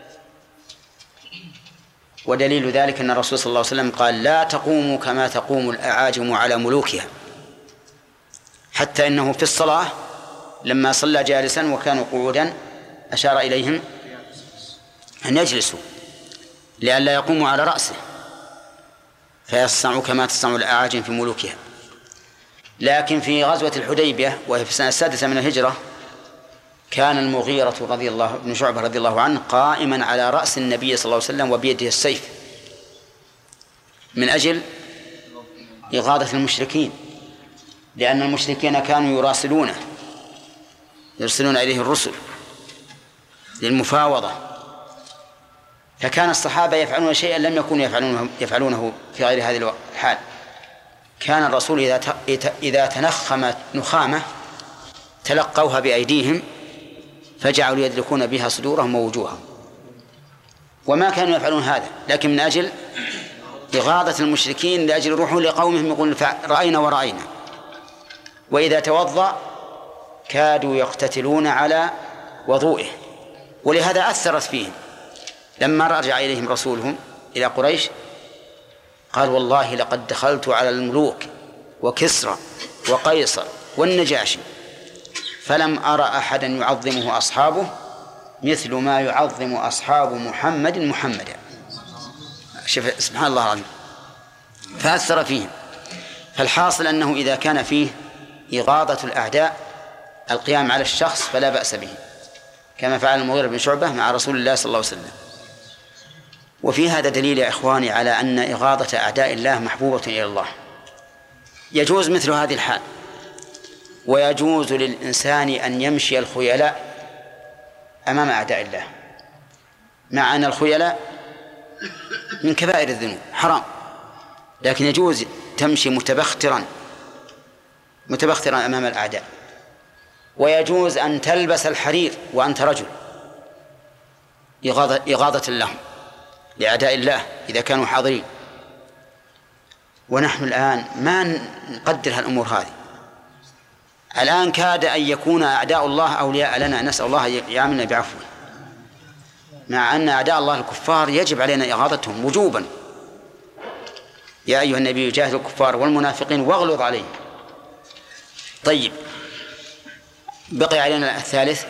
ودليل ذلك أن الرسول صلى الله عليه وسلم قال لا تقوموا كما تقوم الأعاجم على ملوكها، حتى إنه في الصلاة لما صلى جالسا وكانوا قعودا أشار إليهم أن يجلسوا لئلا يقوموا على رأسه فيصنعوا كما تصنع الأعاجم في ملوكها. لكن في غزوة الحديبية وهي في السنة السادسة من الهجرة كان المغيرة رضي الله بن شعبة رضي الله عنه قائما على رأس النبي صلى الله عليه وسلم وبيده السيف من أجل إغاظة المشركين، لأن المشركين كانوا يراسلونه يرسلون إليه الرسل للمفاوضة، فكان الصحابة يفعلون شيئا لم يكونوا يفعلونه, يفعلونه في غير هذه الحال. كان الرسول إذا إذا تنخم نخامة تلقوها بأيديهم فجعلوا يدلكون بها صدورهم ووجوههم، وما كانوا يفعلون هذا لكن من أجل إغاظة المشركين، لأجل روحوا لقومهم يقولون رأينا ورأينا. وإذا توضأ كادوا يقتتلون على وضوئه، ولهذا أثرت فيهم لما رجع إليهم رسولهم إلى قريش قال والله لقد دخلت على الملوك وكسرى وقيصر والنجاشي فلم أرى أحدا يعظمه أصحابه مثل ما يعظم أصحاب محمد محمدا. شوف سبحان الله العظيم، فأثر فيهم. فالحاصل أنه إذا كان فيه إغاظة الأعداء القيام على الشخص فلا بأس به، كما فعل المغيرة بن شعبة مع رسول الله صلى الله عليه وسلم. وفي هذا دليل يا إخواني على أن إغاظة أعداء الله محبوبة إلى الله. يجوز مثل هذه الحال، ويجوز للإنسان أن يمشي الخيلاء أمام أعداء الله، مع أن الخيلاء من كبائر الذنوب حرام، لكن يجوز تمشي متبخترا متبخترا أمام الأعداء. ويجوز أن تلبس الحرير وأنت رجل إغاظة, إغاظة لهم لأعداء الله إذا كانوا حاضرين. ونحن الآن ما نقدر هالأمور هذه. الآن كاد أن يكون أعداء الله أولياء لنا، نسأل الله يعاملنا بعفوه، مع أن أعداء الله الكفار يجب علينا إغاظتهم وجوبا. يا أيها النبي جاهد الكفار والمنافقين واغلظ عليهم. طيب، بقي علينا الثالث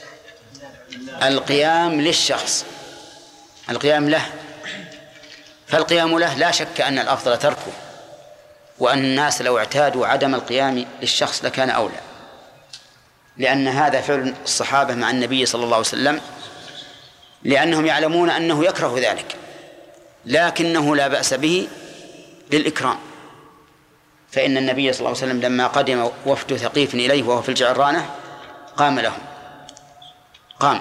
القيام للشخص، القيام له. فالقيام له لا شك أن الأفضل تركه، وأن الناس لو اعتادوا عدم القيام للشخص لكان أولى، لأن هذا فعل الصحابة مع النبي صلى الله عليه وسلم، لأنهم يعلمون أنه يكره ذلك، لكنه لا بأس به للإكرام. فإن النبي صلى الله عليه وسلم لما قدم وفد ثقيف إليه وهو في الجعرانة قام لهم، قام.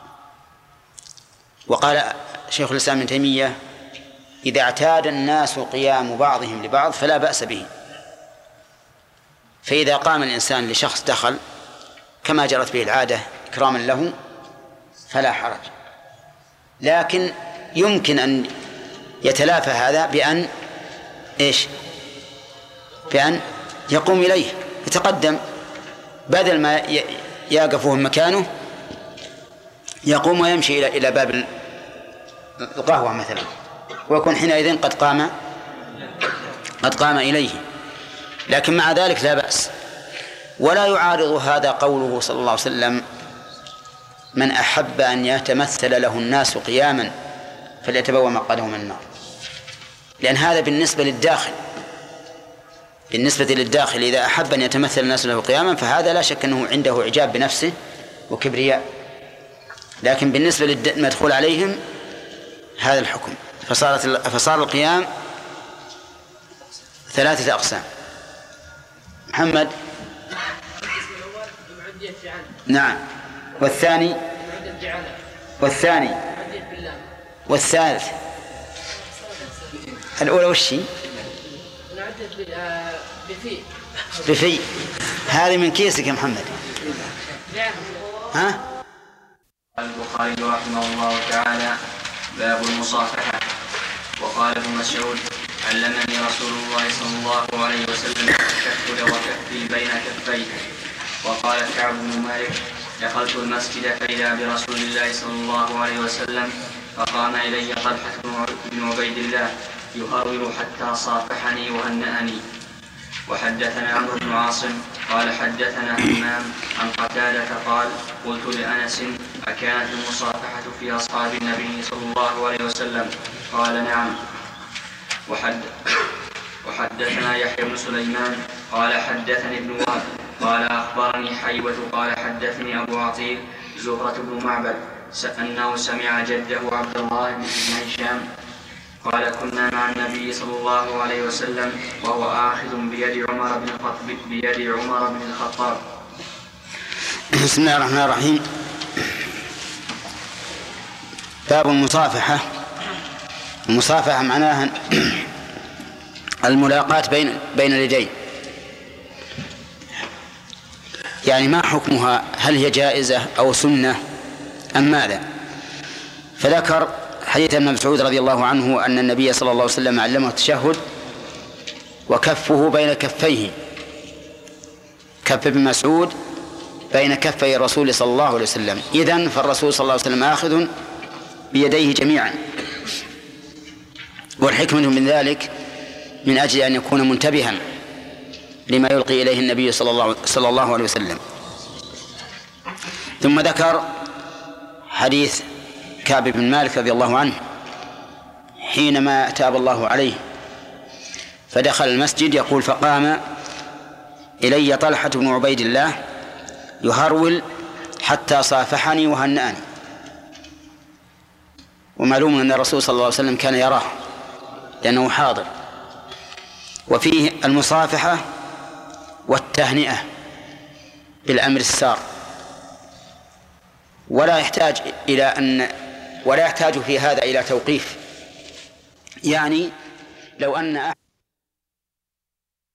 وقال شيخ الإسلام ابن تيمية إذا اعتاد الناس قيام بعضهم لبعض فلا بأس به. فإذا قام الإنسان لشخص دخل كما جرت به العادة إكراما له فلا حرج، لكن يمكن أن يتلافى هذا بأن إيش؟ بأن يقوم إليه، يتقدم، بدل ما يقفه مكانه يقوم ويمشي إلى إلى باب القهوة مثلا، ويكون حينئذ قد قام قد قام إليه. لكن مع ذلك لا بأس. ولا يعارض هذا قوله صلى الله عليه وسلم: من أحب أن يتمثل له الناس قياما فليتبوأ مقعده من النار، لأن هذا بالنسبة للداخل بالنسبة للداخل إذا أحب أن يتمثل الناس له قياما فهذا لا شك أنه عنده إعجاب بنفسه وكبرياء، لكن بالنسبة للمدخول عليهم هذا الحكم. فصارت فصار القيام ثلاثة أقسام. محمد. نعم. والثاني والثاني والثالث. الأولى وشي؟ بفي بفي هذه من كيسك يا محمد. ها؟ البخاري رحمه الله تعالى: باب المصافحة. وقال ابن مسعود: علمني رسول الله صلى الله عليه وسلم التشهد وكفي بين كفيه. وقال كعب بن مالك: دخلت المسجد فإذا برسول الله صلى الله عليه وسلم فقام إلي طلحة بن عبيد الله يهرول حتى صافحني وهنأني. وحدثنا عمرو بن عاصم قال حدثنا همام عن قتادة قال: قلت لأنس: أكانت المصافحة في أصحاب النبي صلى الله عليه وسلم؟ قال: نعم. وحد وحدثنا يحيى بن سليمان قال حدثني ابن وهب قال أخبرني حيوة قال حدثني أبو عطيل زهرة بن معبد أنه سمع جده عبد الله بن هشام قال: كنا مع النبي صلى الله عليه وسلم وهو آخذ بيد عمر بن الخطاب بيد عمر بن الخطاب. بسم الله الرحمن الرحيم. باب المصافحة. المصافحة معناها الملاقاة بين بين اليدين، يعني ما حكمها؟ هل هي جائزة أو سنة أم ماذا؟ فذكر حديث ابن مسعود رضي الله عنه أن النبي صلى الله عليه وسلم علمه التشهد وكفه بين كفيه، كف ابن مسعود بين كفي الرسول صلى الله عليه وسلم. إذن فالرسول صلى الله عليه وسلم آخذ بيديه جميعا، والحكمة من ذلك من أجل أن يكون منتبها لما يلقي إليه النبي صلى الله, صلى الله عليه وسلم. ثم ذكر حديث كعب بن مالك رضي الله عنه حينما تاب الله عليه فدخل المسجد يقول: فقام إلي طلحة بن عبيد الله يهرول حتى صافحني وهنأني. ومعلوم أن الرسول صلى الله عليه وسلم كان يراه لأنه حاضر. وفيه المصافحة والتهنئة بالأمر السار، ولا يحتاج إلى أن ولا يحتاج في هذا إلى توقيف. يعني لو أن